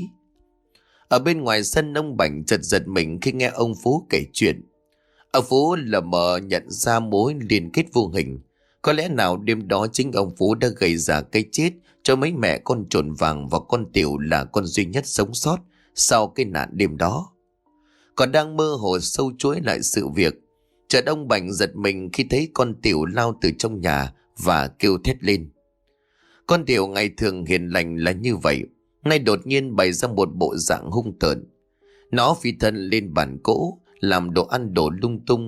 S1: Ở bên ngoài sân, ông Bảnh chợt giật mình khi nghe ông Phú kể chuyện. Ông Phú lờ mờ nhận ra mối liên kết vô hình. Có lẽ nào đêm đó chính ông Phú đã gây ra cái chết cho mấy mẹ con trồn vàng, và con Tiểu là con duy nhất sống sót sau cái nạn đêm đó. Còn đang mơ hồ sâu chuỗi lại sự việc, chợt ông Bảnh giật mình khi thấy con Tiểu lao từ trong nhà và kêu thét lên. Con Tiểu ngày thường hiền lành là như vậy, nay đột nhiên bày ra một bộ dạng hung tợn. Nó phi thân lên bàn cỗ, làm đồ ăn đổ lung tung,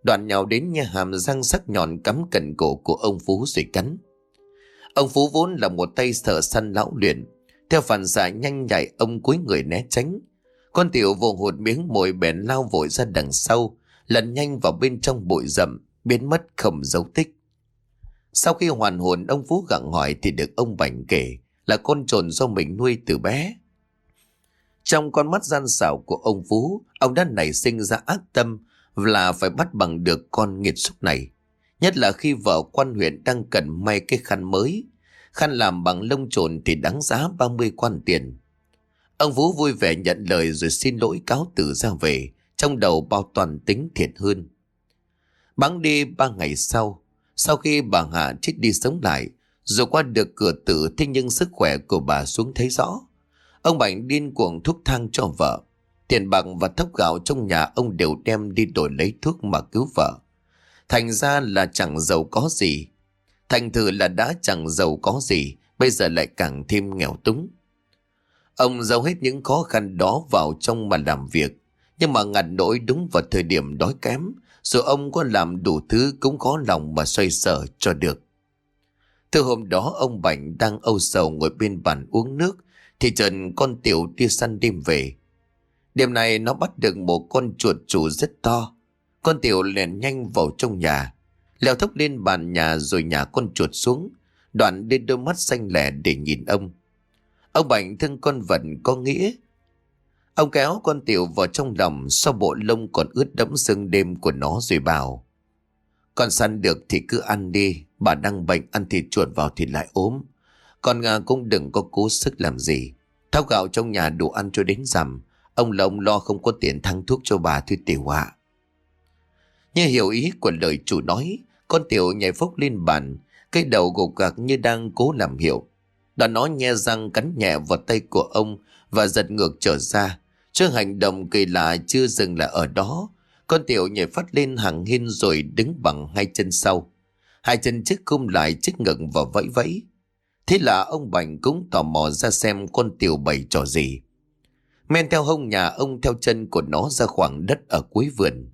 S1: Đoạn nhào đến nhe hàm răng sắc nhọn cắm cận cổ của ông Phú rồi cắn. Ông Phú vốn là một tay thợ săn lão luyện, theo phản xạ nhanh nhạy ông cúi người né tránh. Con tiểu vồ hụt miếng mồi bèn lao vội ra đằng sau, lẩn nhanh vào bên trong bụi rậm, biến mất không dấu tích. Sau khi hoàn hồn, ông Phú gặng hỏi thì được ông Bảnh kể là con trồn do mình nuôi từ bé. Trong con mắt gian xảo của ông Phú, ông đã nảy sinh ra ác tâm là phải bắt bằng được con nghiệt xúc này. Nhất là khi vợ quan huyện đang cần may cái khăn mới. Khăn làm bằng lông trồn thì đáng giá ba mươi quan tiền. Ông Phú vui vẻ nhận lời rồi xin lỗi cáo từ ra về, trong đầu bao toàn tính thiệt hơn. Bẵng đi ba ngày sau, sau khi bà Hạ chết đi sống lại, rồi qua được cửa tử, thế nhưng sức khỏe của bà xuống thấy rõ. Ông Bảnh điên cuồng thuốc thang cho vợ. Tiền bạc và thóc gạo trong nhà ông đều đem đi đổi lấy thuốc mà cứu vợ. Thành ra là chẳng giàu có gì. Thành thử là đã chẳng giàu có gì, bây giờ lại càng thêm nghèo túng. Ông giấu hết những khó khăn đó vào trong mà làm việc. Nhưng mà ngặt nỗi đúng vào thời điểm đói kém, rồi ông có làm đủ thứ cũng khó lòng mà xoay sở cho được. Từ hôm đó ông Bảnh đang âu sầu ngồi bên bàn uống nước, thì chợt con tiểu đi săn đêm về. Đêm này nó bắt được một con chuột chù rất to. Con tiểu liền nhanh vào trong nhà, leo thốc lên bàn nhà rồi nhả con chuột xuống, đoạn đưa đôi mắt xanh lẻ để nhìn ông. Ông Bảnh thương con vật có nghĩa. Ông kéo con tiểu vào trong lòng, sau bộ lông còn ướt đẫm sương đêm của nó rồi bảo: con săn được thì cứ ăn đi, bà đang bệnh ăn thịt chuột vào thì lại ốm. Con à, cũng đừng có cố sức làm gì. Thóc gạo trong nhà đủ ăn cho đến rằm. Ông là ông lo không có tiền thăng thuốc cho bà thôi tiểu ạ. Như hiểu ý của lời chủ nói, con tiểu nhảy phốc lên bàn, cái đầu gục gạc như đang cố làm hiệu. Đoạn nó nhe răng cắn nhẹ vào tay của ông và giật ngược trở ra. Trước hành động kỳ lạ chưa dừng lại ở đó, con tiểu nhảy phát lên hàng hiên rồi đứng bằng hai chân sau. Hai chân trước khum lại trước ngực và vẫy vẫy. Thế là ông Bảnh cũng tò mò ra xem con tiểu bày trò gì. Men theo hông nhà ông theo chân của nó ra khoảng đất ở cuối vườn.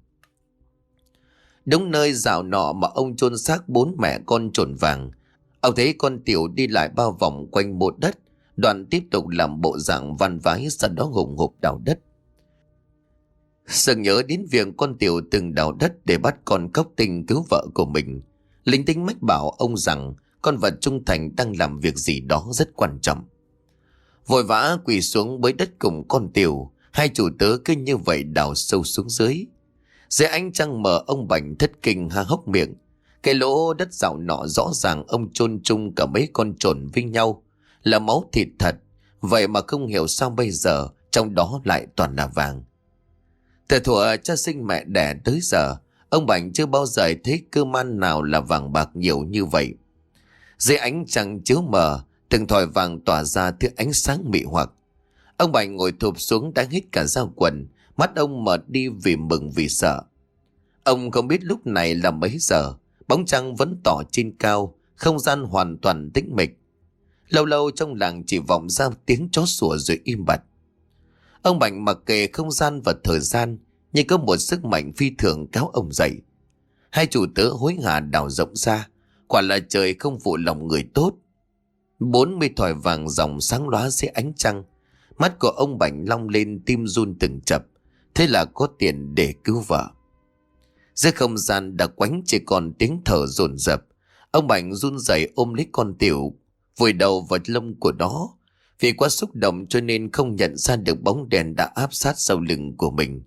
S1: Đúng nơi dạo nọ mà ông chôn xác bốn mẹ con trồn vàng, ông thấy con tiểu đi lại bao vòng quanh một đất, đoạn tiếp tục làm bộ dạng van vái, sau đó hùng hục đào đất. Sực nhớ đến việc con tiểu từng đào đất để bắt con cóc tinh cứu vợ của mình, linh tính mách bảo ông rằng con vật trung thành đang làm việc gì đó rất quan trọng. Vội vã quỳ xuống bới đất cùng con tiểu, hai chủ tớ cứ như vậy đào sâu xuống dưới. Dưới ánh trăng mờ, ông Bảnh thất kinh há hốc miệng. Cái lỗ đất dạo nọ rõ ràng ông chôn chung cả mấy con trồn với nhau, là máu thịt thật. Vậy mà không hiểu sao bây giờ trong đó lại toàn là vàng. Từ thuở cha sinh mẹ đẻ tới giờ, ông Bảnh chưa bao giờ thấy cơm ăn nào là vàng bạc nhiều như vậy. Dưới ánh trăng chiếu mờ, từng thỏi vàng tỏa ra thứ ánh sáng mị hoặc. Ông Bảnh ngồi thụp xuống đã hít cả dao quần, mắt ông mở đi vì mừng vì sợ. Ông không biết lúc này là mấy giờ, bóng trăng vẫn tỏ trên cao, không gian hoàn toàn tĩnh mịch. Lâu lâu trong làng chỉ vọng ra tiếng chó sủa rồi im bặt. Ông Bảnh mặc kệ không gian và thời gian, nhưng có một sức mạnh phi thường kéo ông dậy. Hai chủ tớ hối hả đào rộng ra, quả là trời không phụ lòng người tốt. Bốn mươi thỏi vàng dòng sáng lóa dưới ánh trăng, mắt của ông Bảnh long lên, tim run từng chập. Thế là có tiền để cứu vợ. Dưới không gian đặc quánh chỉ còn tiếng thở dồn dập. Ông Bảnh run rẩy ôm lấy con tiểu, vùi đầu vào lông của nó. Vì quá xúc động cho nên không nhận ra được bóng đèn đã áp sát sau lưng của mình.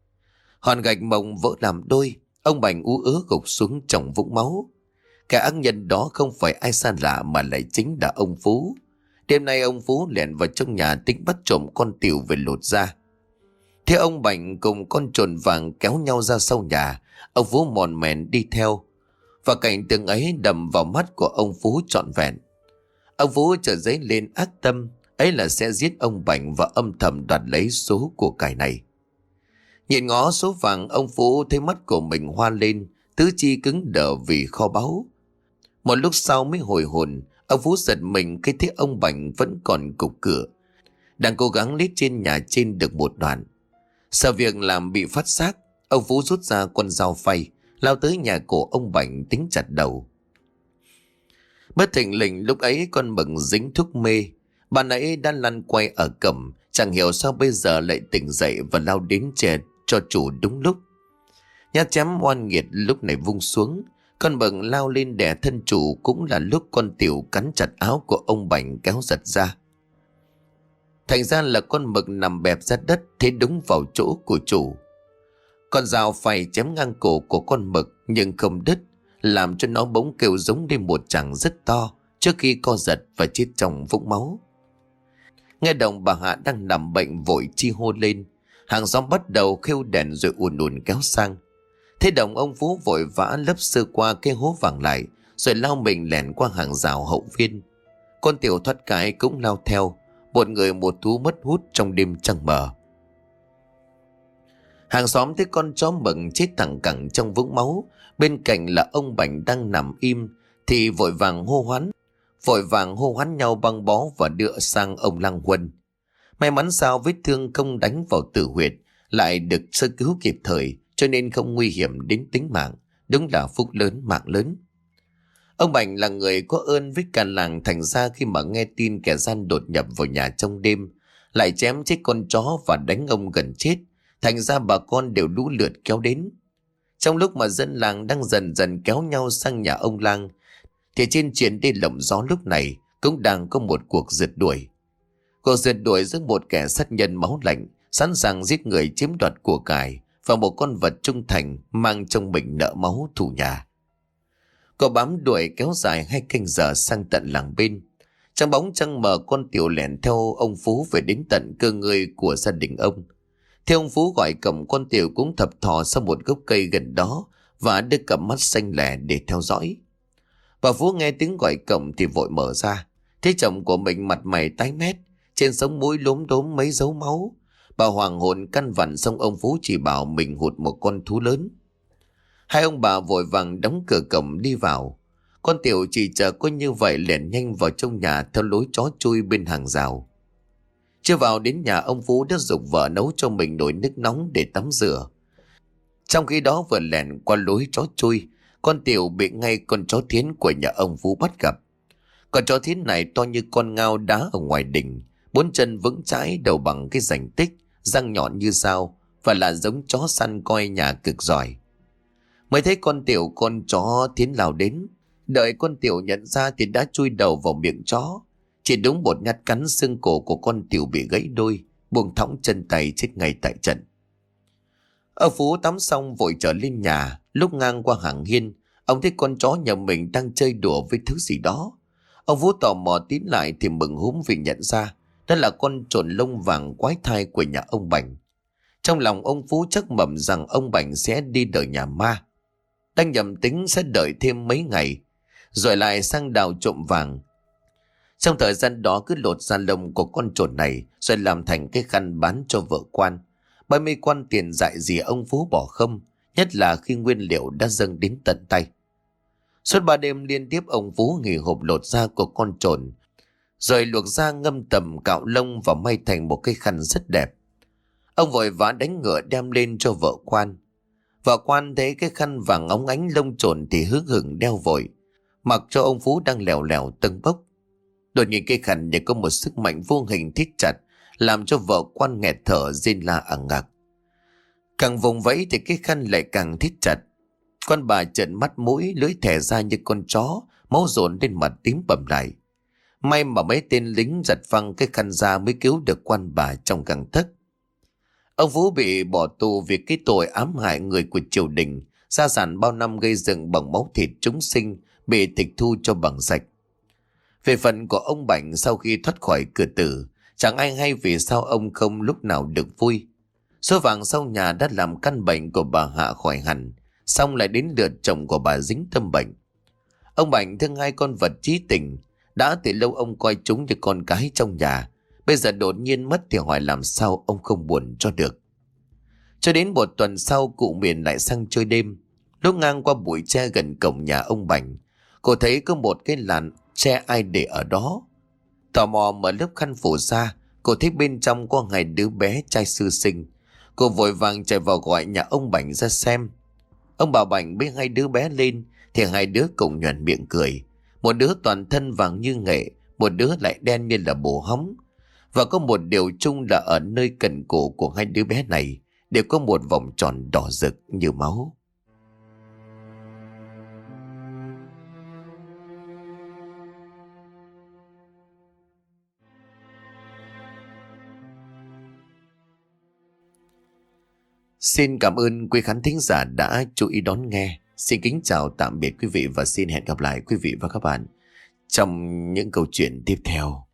S1: Hòn gạch mộng vỡ làm đôi, ông Bảnh ú ớ gục xuống trong vũng máu. Kẻ ác nhân đó không phải ai xa lạ mà lại chính là ông Phú. Đêm nay ông Phú lẻn vào trong nhà tính bắt trộm con tiểu về lột ra. Thế ông Bảnh cùng con trồn vàng kéo nhau ra sau nhà, ông Phú mòn mèn đi theo. Và cảnh tượng ấy đầm vào mắt của ông Phú trọn vẹn. Ông Phú chợt dấy lên ác tâm, ấy là sẽ giết ông Bảnh và âm thầm đoạt lấy số của cải này. Nhìn ngó số vàng, ông Phú thấy mắt của mình hoa lên, tứ chi cứng đờ vì kho báu. Một lúc sau mới hồi hồn, ông Phú giật mình khi thấy ông Bảnh vẫn còn cục cửa, đang cố gắng lết trên nhà trên được một đoạn. Sợ việc làm bị phát giác, ông Phú rút ra con dao phay, lao tới nhà của ông Bảnh tính chặt đầu. Bất thình lình lúc ấy con Mực dính thuốc mê. Bà nãy đã lăn quay ở cẩm, chẳng hiểu sao bây giờ lại tỉnh dậy và lao đến chè cho chủ đúng lúc. Nhát chém oan nghiệt lúc này vung xuống, con Mực lao lên đè thân chủ, cũng là lúc con Tiểu cắn chặt áo của ông Bảnh kéo giật ra. Thành ra là con Mực nằm bẹp ra đất, thế đúng vào chỗ của chủ. Con dao phay chém ngang cổ của con Mực nhưng không đứt, làm cho nó bỗng kêu giống lên một tràng rất to trước khi co giật và chết trong vũng máu. Nghe đồng bà Hạ đang nằm bệnh vội chi hô lên. Hàng xóm bắt đầu khêu đèn rồi ùn ùn kéo sang. Thế đồng ông Phú vội vã lấp sơ qua cái hố vàng lại, rồi lao mình lẻn qua hàng rào hậu viên. Con Tiểu thoát cái cũng lao theo, một người một thú mất hút trong đêm trăng mờ. Hàng xóm thấy con chó Mực chết thẳng cẳng trong vũng máu, bên cạnh là ông Bảnh đang nằm im, thì vội vàng hô hoán, vội vàng hô hoán nhau băng bó và đưa sang ông Lăng Huân. May mắn sao vết thương không đánh vào tử huyệt, lại được sơ cứu kịp thời, cho nên không nguy hiểm đến tính mạng. Đúng là phúc lớn mạng lớn. Ông Bảnh là người có ơn với cả làng, thành ra khi mà nghe tin kẻ gian đột nhập vào nhà trong đêm, lại chém chết con chó và đánh ông gần chết, thành ra bà con đều lũ lượt kéo đến. Trong lúc mà dân làng đang dần dần kéo nhau sang nhà ông Lang, thì trên triển đê lộng gió lúc này cũng đang có một cuộc rượt đuổi. Cuộc rượt đuổi giữa một kẻ sát nhân máu lạnh, sẵn sàng giết người chiếm đoạt của cải, và một con vật trung thành mang trong mình nợ máu thù nhà. Cô bám đuổi kéo dài hai canh giờ sang tận làng bên. Trong bóng trăng mờ, con Tiểu lẻn theo ông Phú về đến tận cơ ngơi của gia đình ông. Theo ông Phú gọi cầm, con Tiểu cũng thập thò sau một gốc cây gần đó và đưa cặp mắt xanh lẻ để theo dõi. Bà Phú nghe tiếng gọi cổng thì vội mở ra, thấy chồng của mình mặt mày tái mét, trên sống mũi lốm đốm mấy dấu máu. Bà hoàng hồn căn vặn, xong ông Phú chỉ bảo mình hụt một con thú lớn. Hai ông bà vội vàng đóng cửa cổng đi vào. Con Tiểu chỉ chờ có như vậy lẻn nhanh vào trong nhà theo lối chó chui bên hàng rào. Chưa vào đến nhà, ông Phú đã giục vợ nấu cho mình nồi nước nóng để tắm rửa. Trong khi đó vừa lẻn qua lối chó chui, con Tiểu bị ngay con chó Thiến của nhà ông Phú bắt gặp. Con chó Thiến này to như con ngao đá ở ngoài đình, bốn chân vững chãi, đầu bằng cái rảnh tích, răng nhọn như dao, và là giống chó săn coi nhà cực giỏi. Mới thấy con Tiểu, con chó Thiến lao đến. Đợi con Tiểu nhận ra thì đã chui đầu vào miệng chó. Chỉ đúng một nhát cắn, xương cổ của con Tiểu bị gãy đôi, buông thõng chân tay, chết ngay tại trận. Ông Phú tắm xong vội trở lên nhà. Lúc ngang qua hàng hiên, ông thấy con chó nhà mình đang chơi đùa với thứ gì đó. Ông Phú tò mò tiến lại thì mừng húm vì nhận ra đó là con trồn lông vàng quái thai của nhà ông Bảnh. Trong lòng ông Phú chắc mẩm rằng ông Bảnh sẽ đi đời nhà ma. Đang nhầm tính sẽ đợi thêm mấy ngày rồi lại sang đào trộm vàng. Trong thời gian đó cứ lột da lông của con trồn này rồi làm thành cái khăn bán cho vợ quan. Bởi mấy quan tiền dại gì ông Phú bỏ không, nhất là khi nguyên liệu đã dâng đến tận tay. Suốt ba đêm liên tiếp, ông Phú nghỉ hộp lột da của con trồn, rồi luộc da, ngâm tầm, cạo lông và may thành một cái khăn rất đẹp. Ông vội vã đánh ngựa đem lên cho vợ quan. Vợ quan thấy cái khăn vàng óng ánh lông trồn thì hứng hửng đeo vội, mặc cho ông Phú đang lèo lèo tâng bốc. Đột nhiên cái khăn như có một sức mạnh vô hình thít chặt, làm cho vợ quan nghẹt thở rên la ằng ngạc. Càng vùng vẫy thì cái khăn lại càng thít chặt. Con bà trợn mắt mũi, lưỡi thè ra như con chó, máu dồn lên mặt tím bầm lại. May mà mấy tên lính giật phăng cái khăn ra mới cứu được quan bà trong găng tấc. Ông Phú bị bỏ tù vì cái tội ám hại người của triều đình, gia sản bao năm gây dựng bằng máu thịt chúng sinh bị tịch thu cho bằng sạch. Về phần của ông Bảnh, sau khi thoát khỏi cửa tử, chẳng ai hay vì sao ông không lúc nào được vui. Số vàng sau nhà đã làm căn bệnh của bà Hạ khỏi hẳn, xong lại đến lượt chồng của bà dính tâm bệnh. Ông Bảnh thương hai con vật trí tình, đã từ lâu ông coi chúng như con cái trong nhà, bây giờ đột nhiên mất thì hỏi làm sao ông không buồn cho được. Cho đến một tuần sau, cụ Miền lại sang chơi đêm. Lúc ngang qua bụi tre gần cổng nhà ông Bảnh, cô thấy có một cái làn tre ai để ở đó. Tò mò mở lớp khăn phủ ra, cô thấy bên trong có hai đứa bé trai sơ sinh. Cô vội vàng chạy vào gọi nhà ông Bảnh ra xem. Ông Bảo Bảnh bế hai đứa bé lên thì hai đứa cùng nhoẻn miệng cười. Một đứa toàn thân vàng như nghệ, một đứa lại đen như là bồ hóng. Và có một điều chung là ở nơi cần cổ của hai đứa bé này đều có một vòng tròn đỏ rực như máu. Xin cảm ơn quý khán thính giả đã chú ý đón nghe. Xin kính chào tạm biệt quý vị và xin hẹn gặp lại quý vị và các bạn trong những câu chuyện tiếp theo.